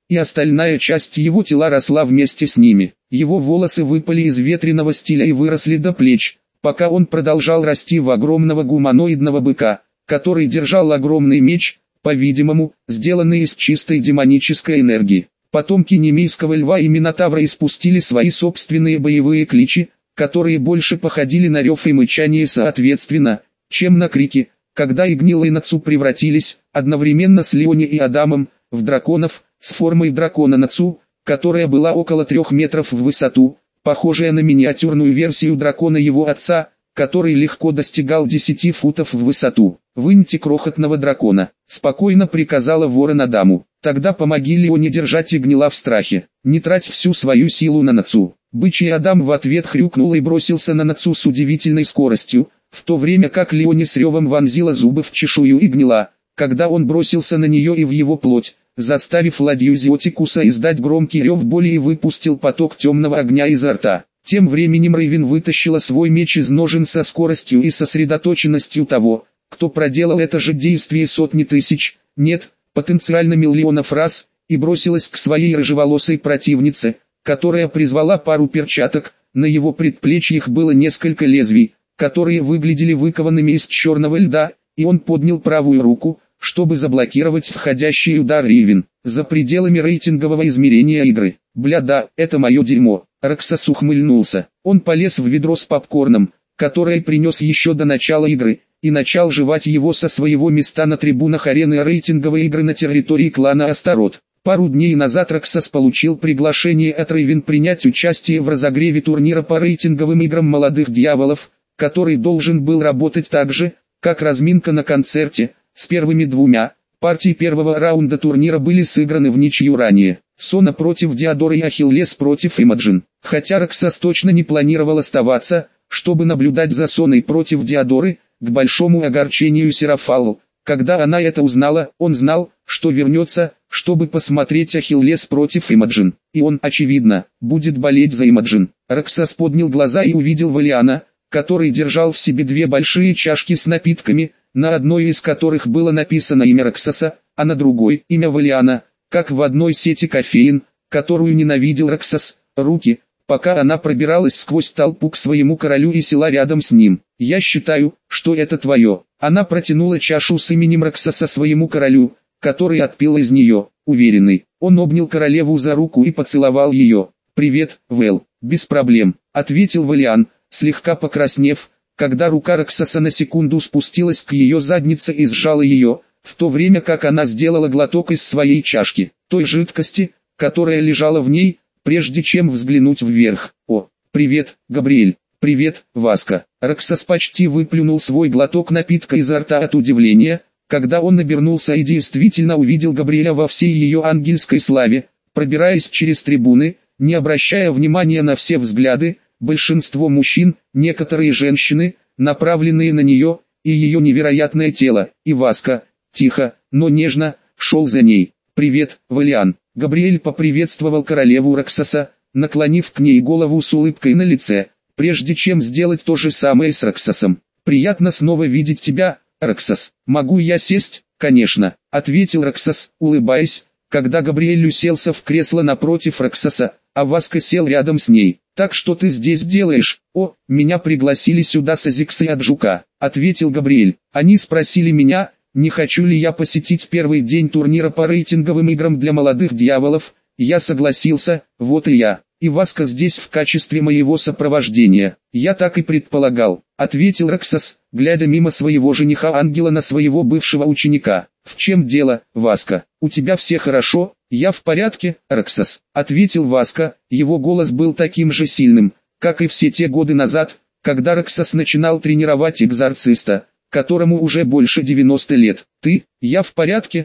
и остальная часть его тела росла вместе с ними. Его волосы выпали из ветреного стиля и выросли до плеч, пока он продолжал расти в огромного гуманоидного быка, который держал огромный меч, по-видимому, сделанный из чистой демонической энергии. Потомки немейского льва и минотавра испустили свои собственные боевые кличи, которые больше походили на рев и мычание соответственно, чем на крики, когда Игнил и Нацу превратились, одновременно с Леони и Адамом, в драконов, с формой дракона Нацу, которая была около 3 метров в высоту, похожая на миниатюрную версию дракона его отца, который легко достигал 10 футов в высоту. «Выньте крохотного дракона», — спокойно приказала ворон Адаму. «Тогда помоги Леоне держать Игнила в страхе. Не трать всю свою силу на Нацу». Бычий Адам в ответ хрюкнул и бросился на Нацу с удивительной скоростью, в то время как Леони с ревом вонзила зубы в чешую Игнила, когда он бросился на нее и в его плоть, заставив ладью Зиотикуса издать громкий рев боли и выпустил поток темного огня изо рта. Тем временем Рейвен вытащила свой меч из ножен со скоростью и сосредоточенностью того, кто проделал это же действие сотни тысяч, нет, потенциально миллионов раз, и бросилась к своей рыжеволосой противнице, которая призвала пару перчаток, на его предплечьях было несколько лезвий, которые выглядели выкованными из черного льда, и он поднял правую руку, чтобы заблокировать входящий удар Рейвен. За пределами рейтингового измерения игры. Бля да, это мое дерьмо. Роксас ухмыльнулся. Он полез в ведро с попкорном, которое принес еще до начала игры, и начал жевать его со своего места на трибунах арены рейтинговой игры на территории клана Астарот. Пару дней назад Роксас получил приглашение от Рейвен принять участие в разогреве турнира по рейтинговым играм молодых дьяволов, который должен был работать так же, как разминка на концерте. С первыми двумя партии первого раунда турнира были сыграны в ничью ранее. Сона против Диадоры и Ахиллес против Имаджин. Хотя Роксас точно не планировал оставаться, чтобы наблюдать за Соной против Диадоры, к большому огорчению Серафалу. Когда она это узнала, он знал, что вернется, чтобы посмотреть Ахиллес против Имаджин. И он, очевидно, будет болеть за Имаджин. Роксас поднял глаза и увидел Валиана, который держал в себе 2 большие чашки с напитками, на одной из которых было написано имя Роксаса, а на другой – имя Валиана, как в одной сети кофеин, которую ненавидел Роксас, руки, пока она пробиралась сквозь толпу к своему королю и села рядом с ним. «Я считаю, что это твое». Она протянула чашу с именем Роксаса своему королю, который отпил из нее, уверенный. Он обнял королеву за руку и поцеловал ее. «Привет, Вэл». «Без проблем», — ответил Валиан, слегка покраснев, когда рука Роксаса на секунду спустилась к ее заднице и сжала ее, в то время как она сделала глоток из своей чашки, той жидкости, которая лежала в ней, прежде чем взглянуть вверх. «О, привет, Габриэль, привет, Васка». Роксас почти выплюнул свой глоток напитка изо рта от удивления, когда он обернулся и действительно увидел Габриэля во всей ее ангельской славе, пробираясь через трибуны, не обращая внимания на все взгляды, большинство мужчин, некоторые женщины, направленные на нее, и ее невероятное тело, и Васка, тихо, но нежно, шел за ней. «Привет, Валиан». Габриэль поприветствовал королеву Роксаса, наклонив к ней голову с улыбкой на лице, прежде чем сделать то же самое с Роксасом. «Приятно снова видеть тебя, Роксас. Могу я сесть?» «Конечно», — ответил Роксас, улыбаясь, когда Габриэль уселся в кресло напротив Роксаса, а Васка сел рядом с ней. «Так что ты здесь делаешь?» «О, меня пригласили сюда с Азиксой от Жука», — ответил Габриэль. «Они спросили меня, не хочу ли я посетить первый день турнира по рейтинговым играм для молодых дьяволов. Я согласился, вот и я. И Васка здесь в качестве моего сопровождения». «Я так и предполагал», — ответил Роксас, глядя мимо своего жениха-ангела на своего бывшего ученика. «В чем дело, Васка? У тебя все хорошо?» «Я в порядке, Роксас», — ответил Васка. Его голос был таким же сильным, как и все те годы назад, когда Роксас начинал тренировать экзорциста, которому уже больше 90 лет. «Я в порядке»,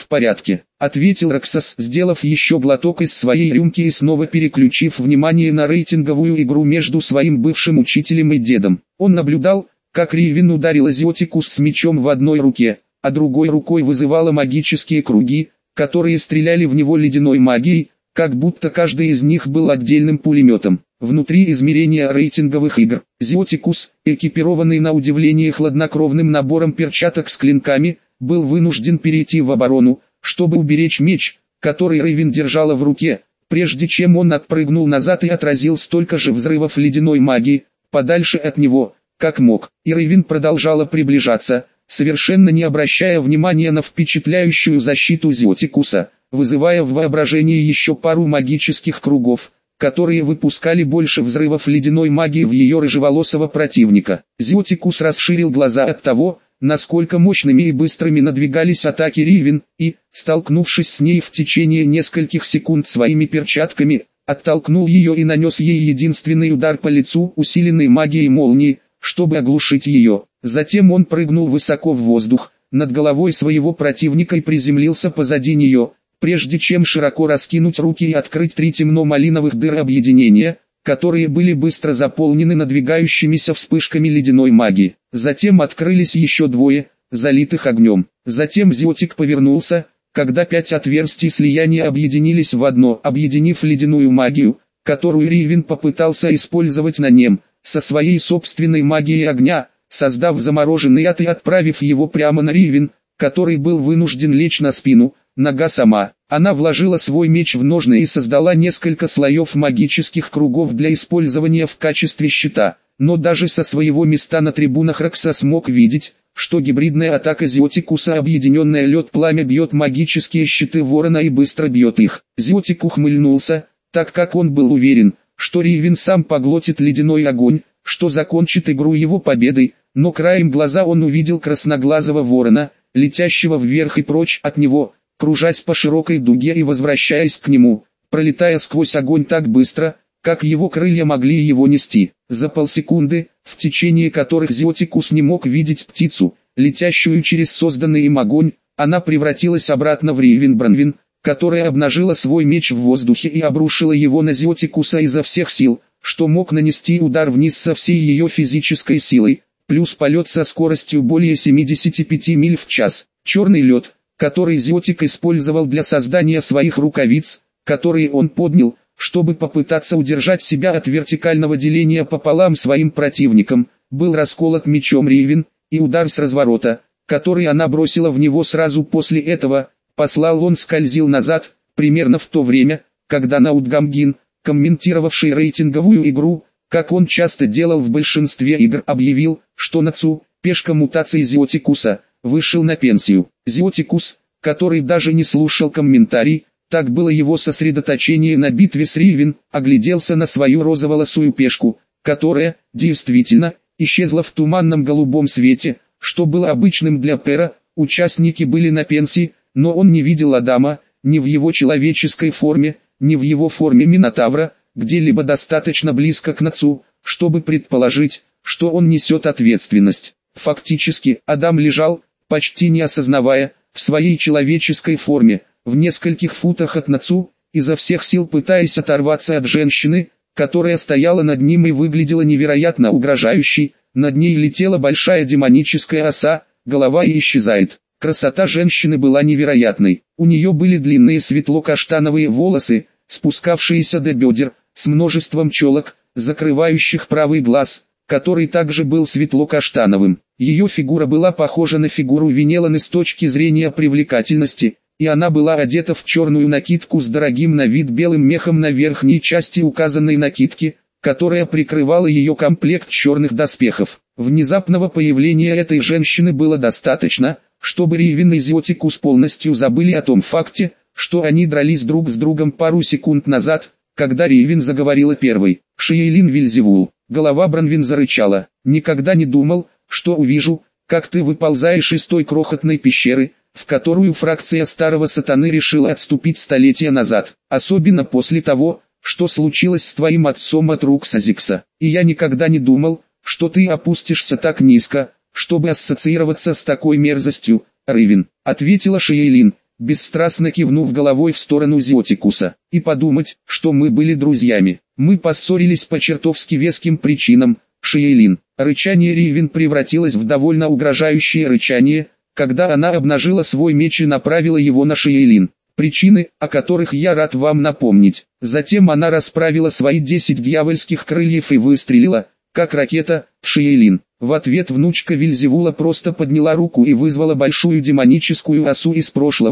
— ответил Роксас, сделав еще глоток из своей рюмки и снова переключив внимание на рейтинговую игру между своим бывшим учителем и дедом. Он наблюдал, как Рейвен ударила Зиотикус с мечом в одной руке, а другой рукой вызывала магические круги, которые стреляли в него ледяной магией, как будто каждый из них был отдельным пулеметом. Внутри измерения рейтинговых игр, Зиотикус, экипированный на удивление хладнокровным набором перчаток с клинками, был вынужден перейти в оборону, чтобы уберечь меч, который Рейвен держала в руке, прежде чем он отпрыгнул назад и отразил столько же взрывов ледяной магии, подальше от него, как мог. И Рейвен продолжала приближаться, совершенно не обращая внимания на впечатляющую защиту Зиотикуса, вызывая в воображении еще пару магических кругов, которые выпускали больше взрывов ледяной магии в ее рыжеволосого противника. Зиотикус расширил глаза от того, насколько мощными и быстрыми надвигались атаки Рейвен, и, столкнувшись с ней в течение нескольких секунд своими перчатками, оттолкнул ее и нанес ей единственный удар по лицу, усиленный магией молнии, чтобы оглушить ее. Затем он прыгнул высоко в воздух, над головой своего противника и приземлился позади нее, прежде чем широко раскинуть руки и открыть 3 темно-малиновых дыр объединения, которые были быстро заполнены надвигающимися вспышками ледяной магии. Затем открылись еще 2, залитых огнем. Затем Зиотик повернулся, когда 5 отверстий слияния объединились в одно, объединив ледяную магию, которую Рейвен попытался использовать на нем, со своей собственной магией огня, создав замороженный ад и отправив его прямо на Рейвен, который был вынужден лечь на спину. Нога сама. Она вложила свой меч в ножны и создала несколько слоев магических кругов для использования в качестве щита, но даже со своего места на трибунах Рекса смог видеть, что гибридная атака Зиотикуса, объединенная лед-пламя, бьет магические щиты ворона и быстро бьет их. Зиотик ухмыльнулся, так как он был уверен, что Рейвен сам поглотит ледяной огонь, что закончит игру его победой, но краем глаза он увидел красноглазого ворона, летящего вверх и прочь от него, кружась по широкой дуге и возвращаясь к нему, пролетая сквозь огонь так быстро, как его крылья могли его нести. За полсекунды, в течение которых Зиотикус не мог видеть птицу, летящую через созданный им огонь, она превратилась обратно в Рейвен Бранвин, которая обнажила свой меч в воздухе и обрушила его на Зиотикуса изо всех сил, что мог нанести удар вниз со всей ее физической силой, плюс полет со скоростью более 75 миль в час. Черный лед, который Зиотик использовал для создания своих рукавиц, которые он поднял, чтобы попытаться удержать себя от вертикального деления пополам своим противником, был расколот мечом Рейвен, и удар с разворота, который она бросила в него сразу после этого, послал он скользил назад, примерно в то время, когда Наутгамгин, комментировавший рейтинговую игру, как он часто делал в большинстве игр, объявил, что Нацу, пешка мутации Зиотикуса, вышел на пенсию. Зиотикус, который даже не слушал комментарий, так было его сосредоточение на битве с Рейвен, огляделся на свою розоволосую пешку, которая, действительно, исчезла в туманном голубом свете, что было обычным для Пера. Участники были на пенсии, но он не видел Адама, ни в его человеческой форме, ни в его форме Минотавра, где-либо достаточно близко к Нацу, чтобы предположить, что он несет ответственность. Фактически, Адам лежал, почти не осознавая, в своей человеческой форме, в нескольких футах от Нацу, изо всех сил пытаясь оторваться от женщины, которая стояла над ним и выглядела невероятно угрожающей. Над ней летела большая демоническая оса, голова и исчезает. Красота женщины была невероятной. У нее были длинные светло-каштановые волосы, спускавшиеся до бедер, с множеством челок, закрывающих правый глаз, который также был светло-каштановым. Ее фигура была похожа на фигуру Венеланы с точки зрения привлекательности, и она была одета в черную накидку с дорогим на вид белым мехом на верхней части указанной накидки, которая прикрывала ее комплект черных доспехов. Внезапного появления этой женщины было достаточно, чтобы Рейвен и Зиотикус полностью забыли о том факте, что они дрались друг с другом пару секунд назад, когда Рейвен заговорила первой. «Шиейлин Вельзевул». Голова Бранвин зарычала. «Никогда не думал, что увижу, как ты выползаешь из той крохотной пещеры, в которую фракция Старого Сатаны решила отступить столетия назад. Особенно после того, что случилось с твоим отцом от рук Сазикса. И я никогда не думал, что ты опустишься так низко, чтобы ассоциироваться с такой мерзостью, Рейвен», — ответила Шиейлин, бесстрастно кивнув головой в сторону Зиотикуса. «И подумать, что мы были друзьями. Мы поссорились по чертовски веским причинам, Шиейлин». Рычание Рейвен превратилось в довольно угрожающее рычание, когда она обнажила свой меч и направила его на Шиейлин. «Причины, о которых я рад вам напомнить». Затем она расправила свои 10 дьявольских крыльев и выстрелила, как ракета, в Шиейлин. В ответ внучка Вельзевула просто подняла руку и вызвала большую демоническую осу из прошлого,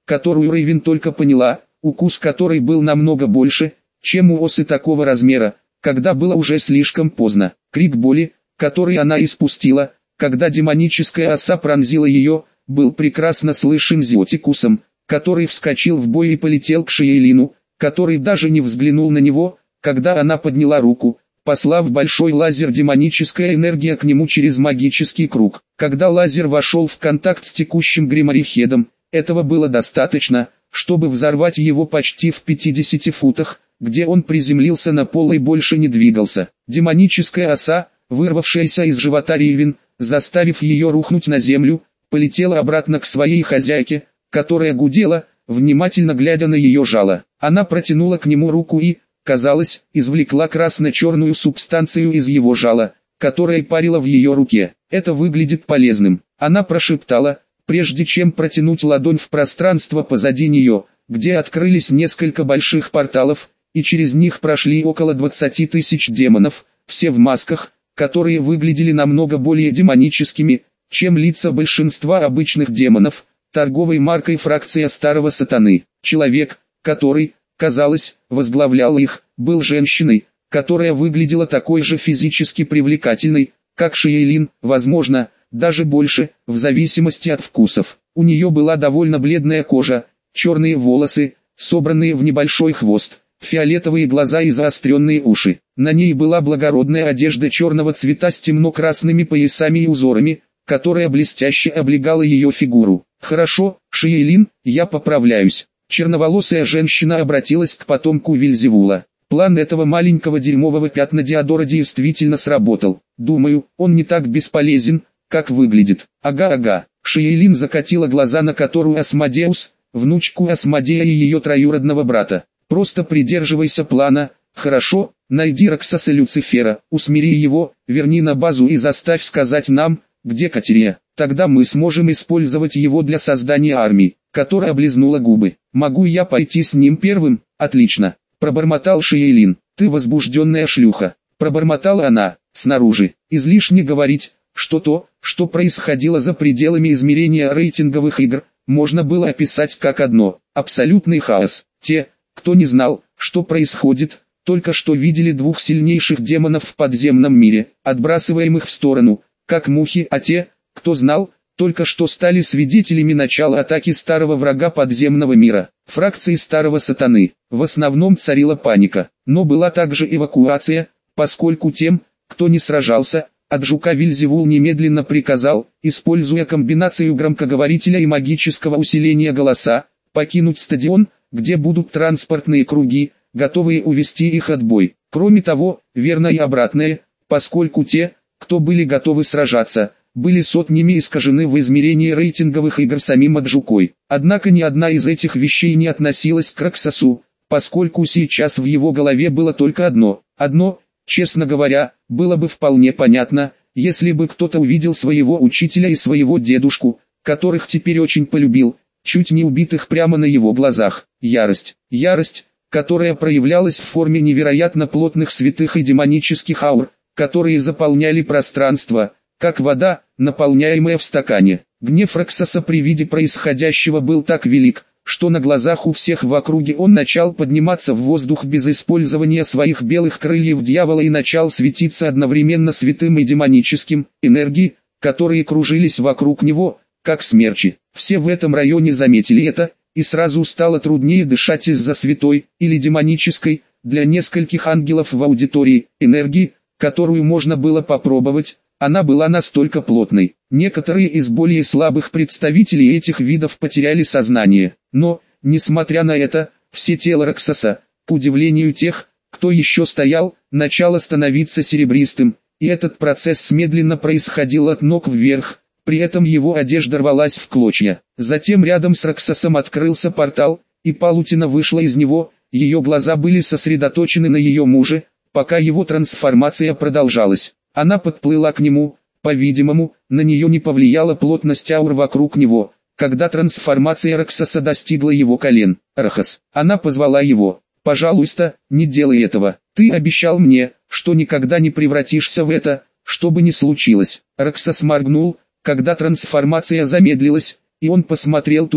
которую Рейвен только поняла, укус которой был намного больше, чем у осы такого размера, когда было уже слишком поздно. Крик боли, который она испустила, когда демоническая оса пронзила ее, был прекрасно слышен Зиотикусом, который вскочил в бой и полетел к Шиейлину, который даже не взглянул на него, когда она подняла руку, послав большой лазер демоническая энергия к нему через магический круг. Когда лазер вошел в контакт с текущим Гриморихедом, этого было достаточно, чтобы взорвать его почти в 50 футах, где он приземлился на пол и больше не двигался. Демоническая оса, вырвавшаяся из живота Рейвен, заставив ее рухнуть на землю, полетела обратно к своей хозяйке, которая гудела, внимательно глядя на ее жало. Она протянула к нему руку и, казалось, извлекла красно-черную субстанцию из его жала, которая парила в ее руке. «Это выглядит полезным», она прошептала, прежде чем протянуть ладонь в пространство позади нее, где открылись несколько больших порталов, и через них прошли около 20 тысяч демонов, все в масках, которые выглядели намного более демоническими, чем лица большинства обычных демонов. Торговой маркой фракция Старого Сатаны. Человек, который, казалось, возглавлял их, был женщиной, которая выглядела такой же физически привлекательной, как Шиейлин, возможно, даже больше, в зависимости от вкусов. У нее была довольно бледная кожа, черные волосы, собранные в небольшой хвост, фиолетовые глаза и заостренные уши. На ней была благородная одежда черного цвета с темно-красными поясами и узорами, которая блестяще облегала ее фигуру. «Хорошо, Шиейлин, я поправляюсь». Черноволосая женщина обратилась к потомку Вельзевула. План этого маленького дерьмового пятна Диодора действительно сработал. Думаю, он не так бесполезен, как выглядит. Ага. Шиейлин закатила глаза на которую Асмодеус, внучку Асмодея и ее троюродного брата. Просто придерживайся плана, хорошо? Найди Роксаса Люцифера, усмири его, верни на базу и заставь сказать нам, где Катерия. Тогда мы сможем использовать его для создания армии, которая облизнула губы. Могу я пойти с ним первым? Отлично. Пробормотал Шиейлин. Ты возбужденная шлюха. Пробормотала она, снаружи. Излишне говорить, что то, что происходило за пределами измерения рейтинговых игр, можно было описать как одно – абсолютный хаос. Те, кто не знал, что происходит, только что видели двух сильнейших демонов в подземном мире, отбрасываемых в сторону, как мухи, а те, кто знал, только что стали свидетелями начала атаки старого врага подземного мира, фракции Старого Сатаны. В основном царила паника, но была также эвакуация, поскольку тем, кто не сражался, от жука Вельзевул немедленно приказал, используя комбинацию громкоговорителя и магического усиления голоса, покинуть стадион, где будут транспортные круги, готовые увести их от бой. Кроме того, верно и обратное, поскольку те, кто были готовы сражаться, были сотнями искажены в измерении рейтинговых игр самим Аджукой. Однако ни одна из этих вещей не относилась к Роксасу, поскольку сейчас в его голове было только одно, честно говоря, было бы вполне понятно, если бы кто-то увидел своего учителя и своего дедушку, которых теперь очень полюбил, чуть не убитых прямо на его глазах. Ярость, которая проявлялась в форме невероятно плотных святых и демонических аур, которые заполняли пространство, как вода, наполняемая в стакане. Гнев Роксаса при виде происходящего был так велик, что на глазах у всех в округе он начал подниматься в воздух без использования своих белых крыльев дьявола и начал светиться одновременно святым и демоническим, энергии, которые кружились вокруг него, как смерчи. Все в этом районе заметили это, и сразу стало труднее дышать из-за святой, или демонической, для нескольких ангелов в аудитории, энергии, которую можно было попробовать. Она была настолько плотной. Некоторые из более слабых представителей этих видов потеряли сознание. Но, несмотря на это, все тело Роксаса, к удивлению тех, кто еще стоял, начало становиться серебристым, и этот процесс медленно происходил от ног вверх, при этом его одежда рвалась в клочья. Затем рядом с Роксасом открылся портал, и Палутина вышла из него, ее глаза были сосредоточены на ее муже, пока его трансформация продолжалась. Она подплыла к нему, по-видимому, на нее не повлияла плотность аур вокруг него, когда трансформация Роксаса достигла его колен. «Рахас!» Она позвала его. «Пожалуйста, не делай этого. Ты обещал мне, что никогда не превратишься в это, что бы ни случилось». Роксас моргнул, когда трансформация замедлилась, и он посмотрел туда,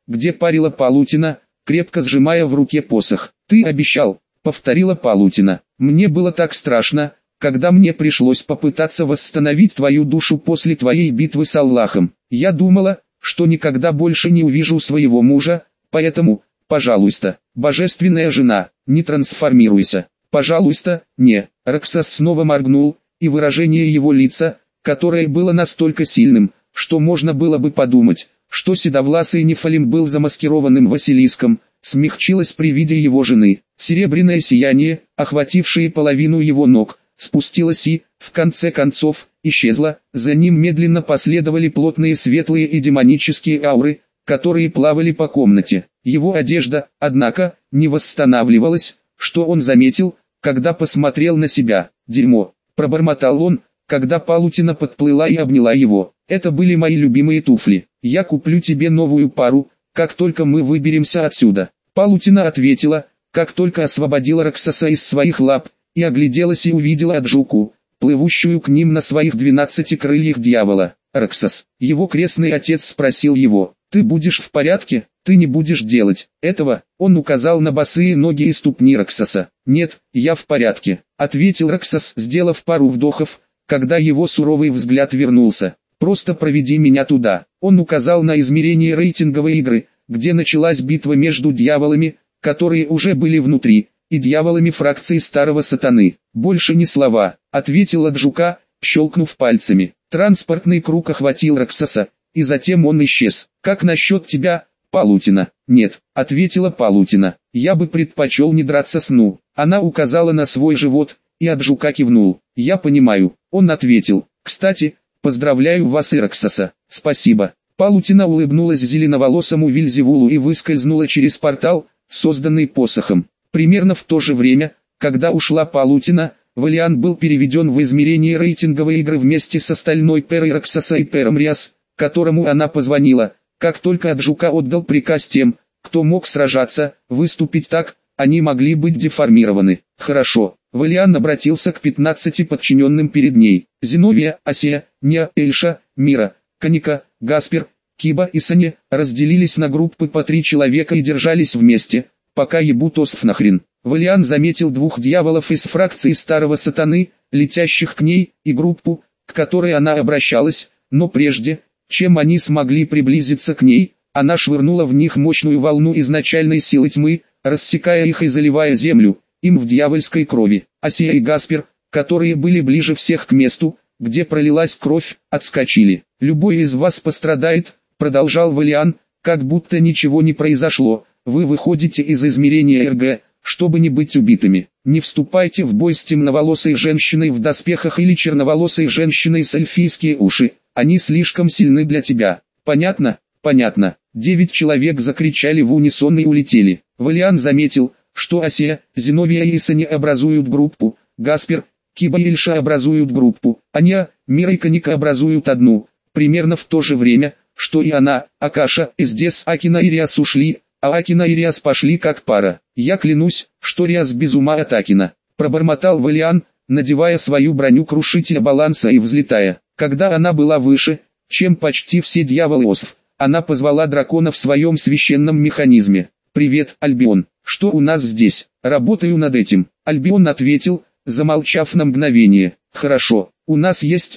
где парила Палутина, крепко сжимая в руке посох. «Ты обещал», — повторила Палутина. «Мне было так страшно, когда мне пришлось попытаться восстановить твою душу после твоей битвы с Аллахом. Я думала, что никогда больше не увижу своего мужа, поэтому, пожалуйста, божественная жена, не трансформируйся. Пожалуйста, не». Раксас снова моргнул, и выражение его лица, которое было настолько сильным, что можно было бы подумать, что седовласый Нефалим был замаскированным Василиском, смягчилось при виде его жены. Серебряное сияние, охватившее половину его ног, спустилось и, в конце концов, исчезло. За ним медленно последовали плотные светлые и демонические ауры, которые плавали по комнате. Его одежда, однако, не восстанавливалась, что он заметил, когда посмотрел на себя. «Дерьмо», — пробормотал он, когда Палутина подплыла и обняла его. «Это были мои любимые туфли. Я куплю тебе новую пару, как только мы выберемся отсюда». Палутина ответила, как только освободила Раксаса из своих лап, и огляделась и увидела Аджуку, плывущую к ним на своих 12 крыльях дьявола. «Раксас», его крестный отец спросил его, «ты будешь в порядке? Ты не будешь делать этого?» Он указал на босые ноги и ступни Раксаса. «Нет, я в порядке», ответил Раксас, сделав пару вдохов, когда его суровый взгляд вернулся. «Просто проведи меня туда». Он указал на измерение рейтинговой игры, где началась битва между дьяволами, которые уже были внутри, и дьяволами фракции Старого Сатаны. «Больше ни слова», ответила Аджука, щелкнув пальцами. Транспортный круг охватил Раксаса, и затем он исчез. «Как насчет тебя, Палутина?» «Нет», ответила Палутина. «Я бы предпочел не драться с Ну». Она указала на свой живот, и Аджука кивнул. «Я понимаю», он ответил. «Кстати, поздравляю вас и Раксаса». «Спасибо». Палутина улыбнулась зеленоволосому Вильзевулу и выскользнула через портал, созданный посохом. Примерно в то же время, когда ушла Палутина, Валиан был переведен в измерение рейтинговой игры вместе с остальной Перой Раксаса и Пером Риас, которому она позвонила. Как только Аджука отдал приказ тем, кто мог сражаться, выступить так, они могли быть деформированы. «Хорошо». Валиан обратился к 15 подчиненным перед ней. Зиновия, Асия, Неа, Эльша, Мира, Каника, Гаспер, Киба и Сане разделились на группы по 3 человека и держались вместе, пока ебут осф нахрен. Валиан заметил 2 дьяволов из фракции Старого Сатаны, летящих к ней, и группу, к которой она обращалась, но прежде, чем они смогли приблизиться к ней, она швырнула в них мощную волну изначальной силы тьмы, рассекая их и заливая землю, им в дьявольской крови. Асия и Гаспер, которые были ближе всех к месту, где пролилась кровь, отскочили. «Любой из вас пострадает», продолжал Валиан, как будто ничего не произошло. «Вы выходите из измерения РГ, чтобы не быть убитыми. Не вступайте в бой с темноволосой женщиной в доспехах или черноволосой женщиной с эльфийские уши, они слишком сильны для тебя. Понятно?» «Понятно». 9 человек закричали в унисон и улетели. Валиан заметил, что Асия, Зиновия и Сани образуют группу, Гаспер, Киба и Ильша образуют группу, Аня, Мира и Каника образуют одну. Примерно в то же время, что и она, Акаша, Эздес, Акина и Риас ушли, а Акина и Риас пошли как пара. «Я клянусь, что Риас без ума от Акина», пробормотал Валиан, надевая свою броню крушителя баланса и взлетая. Когда она была выше, чем почти все дьяволы осф, она позвала дракона в своем священном механизме. «Привет, Альбион, что у нас здесь?» «Работаю над этим», Альбион ответил, замолчав на мгновение. «Хорошо, у нас есть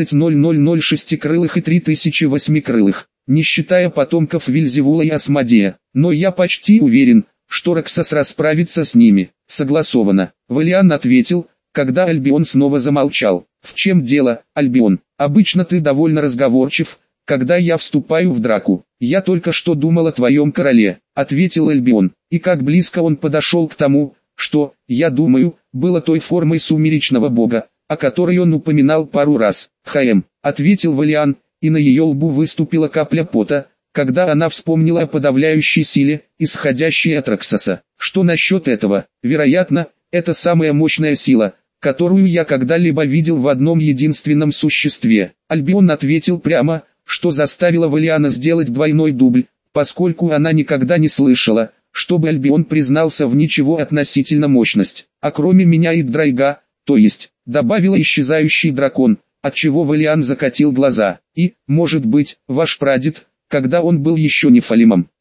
15 шестикрылых и 3000 восьмикрылых, не считая потомков Вильзевула и Асмодея, но я почти уверен, что Раксас расправится с ними». «Согласовано», Валиан ответил, когда Альбион снова замолчал. «В чем дело, Альбион? Обычно ты довольно разговорчив, когда я вступаю в драку. Я только что думал о твоем короле», ответил Альбион, и как близко он подошел к тому, что, я думаю, было той формой сумеречного бога, о которой он упоминал пару раз. «Хаэм», ответил Валиан, и на ее лбу выступила капля пота, когда она вспомнила о подавляющей силе, исходящей от Раксаса. «Что насчет этого? Вероятно, это самая мощная сила, которую я когда-либо видел в одном единственном существе». Альбион ответил прямо, что заставило Валиана сделать двойной дубль, поскольку она никогда не слышала, чтобы Альбион признался в ничего относительно мощность. «А кроме меня и Драйга, то есть», добавила исчезающий дракон, отчего Валиан закатил глаза. «И, может быть, ваш прадед, когда он был еще Нефалимом».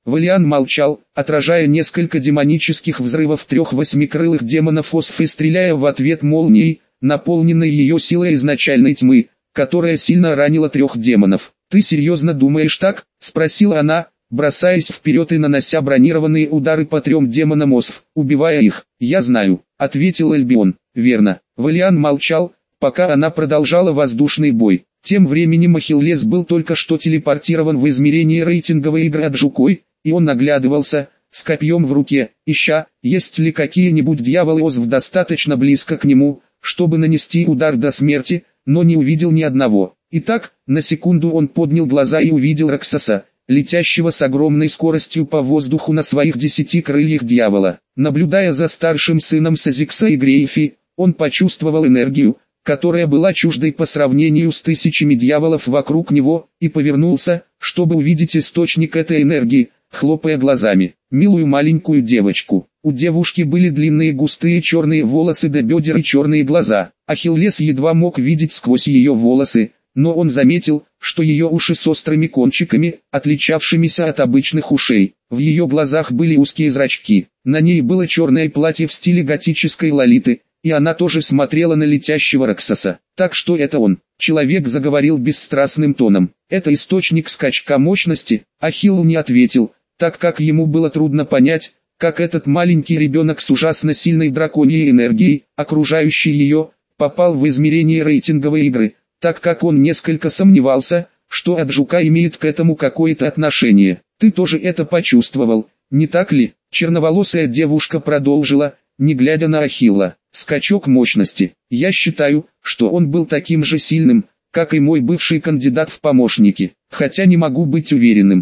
Валиан молчал, отражая несколько демонических взрывов трех восьмикрылых демонов Осф и стреляя в ответ молнией, наполненной ее силой изначальной тьмы, которая сильно ранила трех демонов. «Ты серьезно думаешь так?» – спросила она, бросаясь вперед и нанося бронированные удары по трем демонам Осф, убивая их. «Я знаю», – ответил Альбион. «Верно». Валиан молчал, пока она продолжала воздушный бой. Тем временем Ахиллес был только что телепортирован в измерение рейтинговой игры от Жукой, и он наглядывался, с копьем в руке, ища, есть ли какие-нибудь дьяволы Осф достаточно близко к нему, чтобы нанести удар до смерти, но не увидел ни одного. Итак, на секунду он поднял глаза и увидел Раксаса, летящего с огромной скоростью по воздуху на своих 10 крыльях дьявола. Наблюдая за старшим сыном Сазикса и Грейфи, он почувствовал энергию, которая была чуждой по сравнению с тысячами дьяволов вокруг него, и повернулся, чтобы увидеть источник этой энергии, хлопая глазами. Милую маленькую девочку. У девушки были длинные густые черные волосы до бедер и черные глаза. Ахиллес едва мог видеть сквозь ее волосы, но он заметил, что ее уши с острыми кончиками, отличавшимися от обычных ушей. В ее глазах были узкие зрачки. На ней было черное платье в стиле готической лолиты, и она тоже смотрела на летящего Раксаса. «Так что это он?» Человек заговорил бесстрастным тоном. «Это источник скачка мощности?» Ахилл не ответил, так как ему было трудно понять, как этот маленький ребенок с ужасно сильной драконьей энергией, окружающей ее, попал в измерение рейтинговой игры, так как он несколько сомневался, что от Жука имеет к этому какое-то отношение. «Ты тоже это почувствовал, не так ли?» Черноволосая девушка продолжила, не глядя на Ахилла. «Скачок мощности. Я считаю, что он был таким же сильным, как и мой бывший кандидат в помощники, хотя не могу быть уверенным».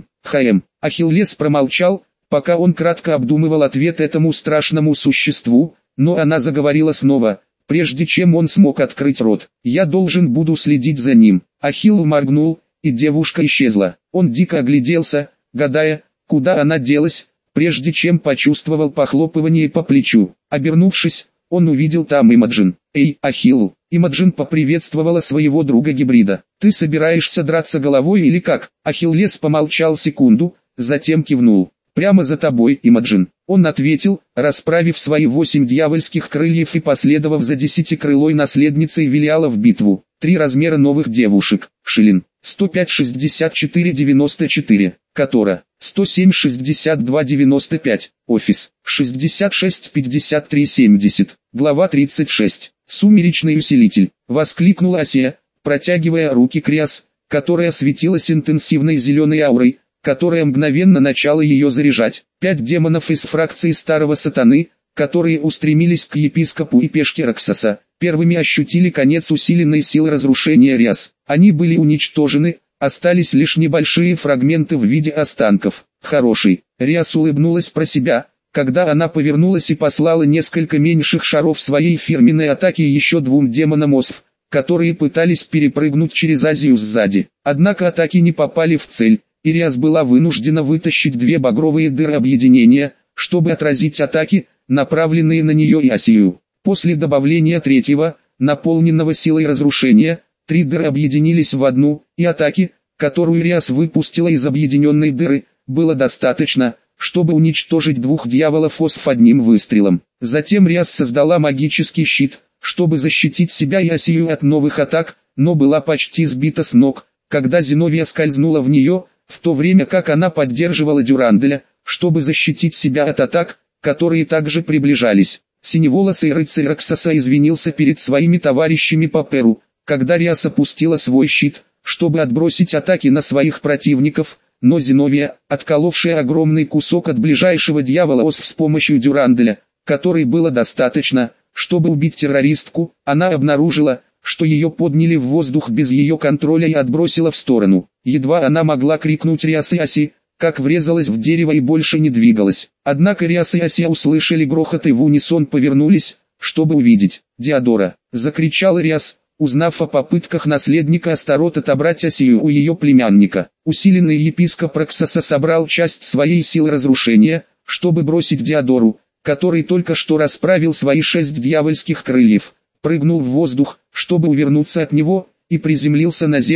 Ахиллес промолчал, пока он кратко обдумывал ответ этому страшному существу, но она заговорила снова, прежде чем он смог открыть рот. «Я должен буду следить за ним». Ахилл моргнул, и девушка исчезла. Он дико огляделся, гадая, куда она делась, прежде чем почувствовал похлопывание по плечу. Обернувшись, он увидел там Имаджин. «Эй, Ахилл!» Имаджин поприветствовала своего друга-гибрида. «Ты собираешься драться головой или как?» Ахиллес помолчал секунду, затем кивнул. «Прямо за тобой, Имаджин». Он ответил, расправив свои 8 дьявольских крыльев и последовав за 10-крылой наследницей Велиала в битву. 3 размера новых девушек. Шилин. 105-64-94. Котора. 107-62-95. Офис. 66-53-70. Глава 36. «Сумеречный усилитель», — воскликнула Асия, протягивая руки к Риас, которая светилась интенсивной зеленой аурой, которая мгновенно начала ее заряжать. 5 демонов из фракции Старого Сатаны, которые устремились к епископу и пешке Раксаса, первыми ощутили конец усиленной силы разрушения Риас. Они были уничтожены, остались лишь небольшие фрагменты в виде останков. «Хороший». Риас улыбнулась про себя, когда она повернулась и послала несколько меньших шаров своей фирменной атаки еще 2 демонам Осф, которые пытались перепрыгнуть через Азию сзади. Однако атаки не попали в цель, и Риас была вынуждена вытащить 2 багровые дыры объединения, чтобы отразить атаки, направленные на нее и Асию. После добавления 3-го, наполненного силой разрушения, 3 дыры объединились в одну, и атаки, которую Риас выпустила из объединенной дыры, было достаточно, чтобы уничтожить 2 дьяволов Осф одним выстрелом. Затем Риас создала магический щит, чтобы защитить себя и Асию от новых атак, но была почти сбита с ног, когда Зиновия скользнула в нее, в то время как она поддерживала Дюранделя, чтобы защитить себя от атак, которые также приближались. Синеволосый рыцарь Раксаса извинился перед своими товарищами по Перу, когда Риас опустила свой щит, чтобы отбросить атаки на своих противников, но Зиновия, отколовшая огромный кусок от ближайшего дьявола Осф с помощью Дюранделя, которой было достаточно, чтобы убить террористку, она обнаружила, что ее подняли в воздух без ее контроля и отбросила в сторону. Едва она могла крикнуть Риас и Аси, как врезалась в дерево и больше не двигалась. Однако Риас и Асия услышали грохот и в унисон повернулись, чтобы увидеть. «Диадора!» — закричал Риас, узнав о попытках наследника Астарот отобрать Асию у ее племянника. Усиленный епископ Раксаса собрал часть своей силы разрушения, чтобы бросить Диадору, который только что расправил свои 6 дьявольских крыльев, прыгнул в воздух, чтобы увернуться от него, и приземлился на землю,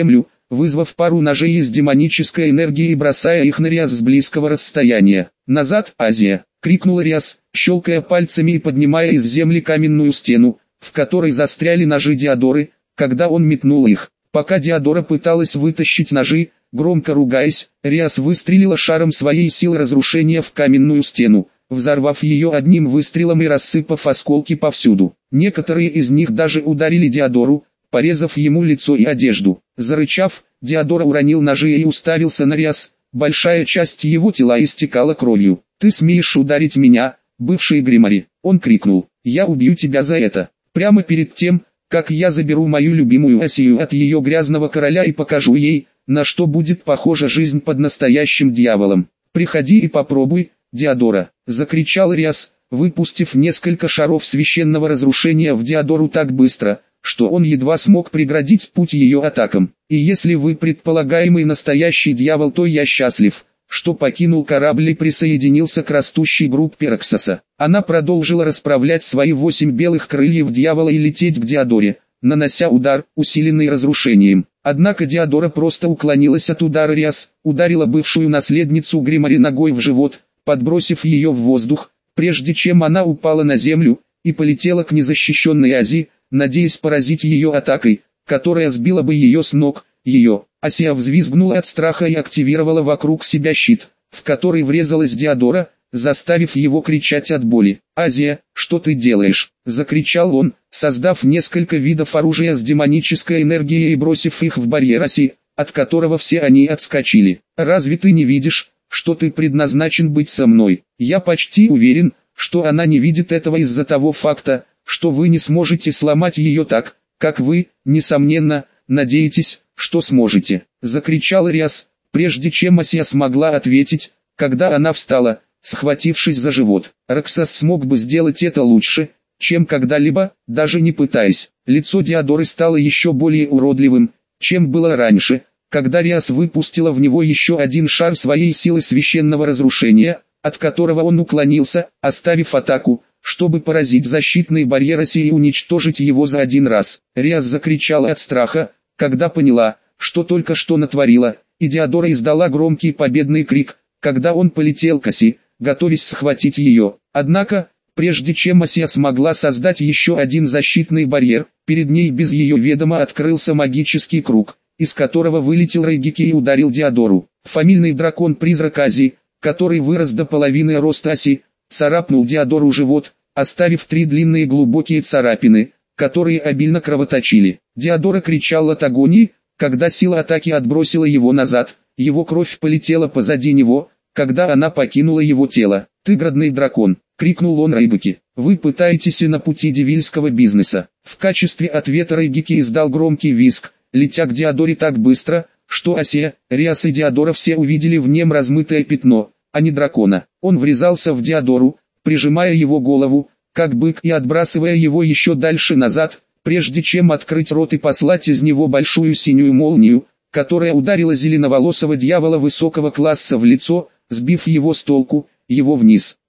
вызвав пару ножей из демонической энергии и бросая их на Риас с близкого расстояния. «Назад, Азия!» — крикнул Риас, щелкая пальцами и поднимая из земли каменную стену, в которой застряли ножи Диодоры, когда он метнул их. Пока Диодора пыталась вытащить ножи, громко ругаясь, Риас выстрелила шаром своей силы разрушения в каменную стену, взорвав ее одним выстрелом и рассыпав осколки повсюду. Некоторые из них даже ударили Диодору, порезав ему лицо и одежду. Зарычав, Диодора уронил ножи и уставился на Риас, большая часть его тела истекала кровью. «Ты смеешь ударить меня, бывший Гримари?» Он крикнул. «Я убью тебя за это!» Прямо перед тем, как я заберу мою любимую Асию от ее грязного короля и покажу ей, на что будет похожа жизнь под настоящим дьяволом. «Приходи и попробуй, Диодора!» — закричал Риас, выпустив несколько шаров священного разрушения в Диодору так быстро, что он едва смог преградить путь ее атакам. «И если вы предполагаемый настоящий дьявол, то я счастлив, что покинул корабль и присоединился к растущей группе Роксоса». Она продолжила расправлять свои 8 белых крыльев дьявола и лететь к Диодоре, нанося удар, усиленный разрушением. Однако Диодора просто уклонилась от удара. Риас ударила бывшую наследницу Гримари ногой в живот, подбросив ее в воздух, прежде чем она упала на землю, и полетела к незащищенной Ази, надеясь поразить ее атакой, которая сбила бы ее с ног. Асия взвизгнула от страха и активировала вокруг себя щит, в который врезалась Диодора, заставив его кричать от боли. «Азия, что ты делаешь?» — закричал он, создав несколько видов оружия с демонической энергией и бросив их в барьер Аси, от которого все они отскочили. «Разве ты не видишь, что ты предназначен быть со мной?» Я почти уверен, что она не видит этого из-за того факта, что вы не сможете сломать ее так, как вы, несомненно, надеетесь, что сможете. Закричал Риас, прежде чем Асия смогла ответить, когда она встала, схватившись за живот. Роксос смог бы сделать это лучше, чем когда-либо, даже не пытаясь. Лицо Диодоры стало еще более уродливым, чем было раньше, когда Риас выпустила в него еще один шар своей силы священного разрушения, от которого он уклонился, оставив атаку, чтобы поразить защитный барьер Асии и уничтожить его за один раз. Риас закричала от страха, когда поняла, что только что натворила, и Диодора издала громкий победный крик, когда он полетел к Аси, готовясь схватить ее. Однако, прежде чем Асия смогла создать еще один защитный барьер, перед ней без ее ведома открылся магический круг, из которого вылетел Рейгики и ударил Диодору. Фамильный дракон-призрак Ази, который вырос до половины роста Аси, царапнул Диодору живот, оставив 3 длинные глубокие царапины, которые обильно кровоточили. Диодора кричал от агонии, когда сила атаки отбросила его назад, его кровь полетела позади него, когда она покинула его тело. «Ты грозный дракон!» — крикнул он Рейгики. «Вы пытаетесь на пути девильского бизнеса». В качестве ответа Рейгики издал громкий визг, летя к Диодоре так быстро, что Асия, Риас и Диодора все увидели в нем размытое пятно, а не дракона. Он врезался в Диодору, прижимая его голову, как бык, и отбрасывая его еще дальше назад, прежде чем открыть рот и послать из него большую синюю молнию, которая ударила зеленоволосого дьявола высокого класса в лицо, сбив его с толку, его вниз.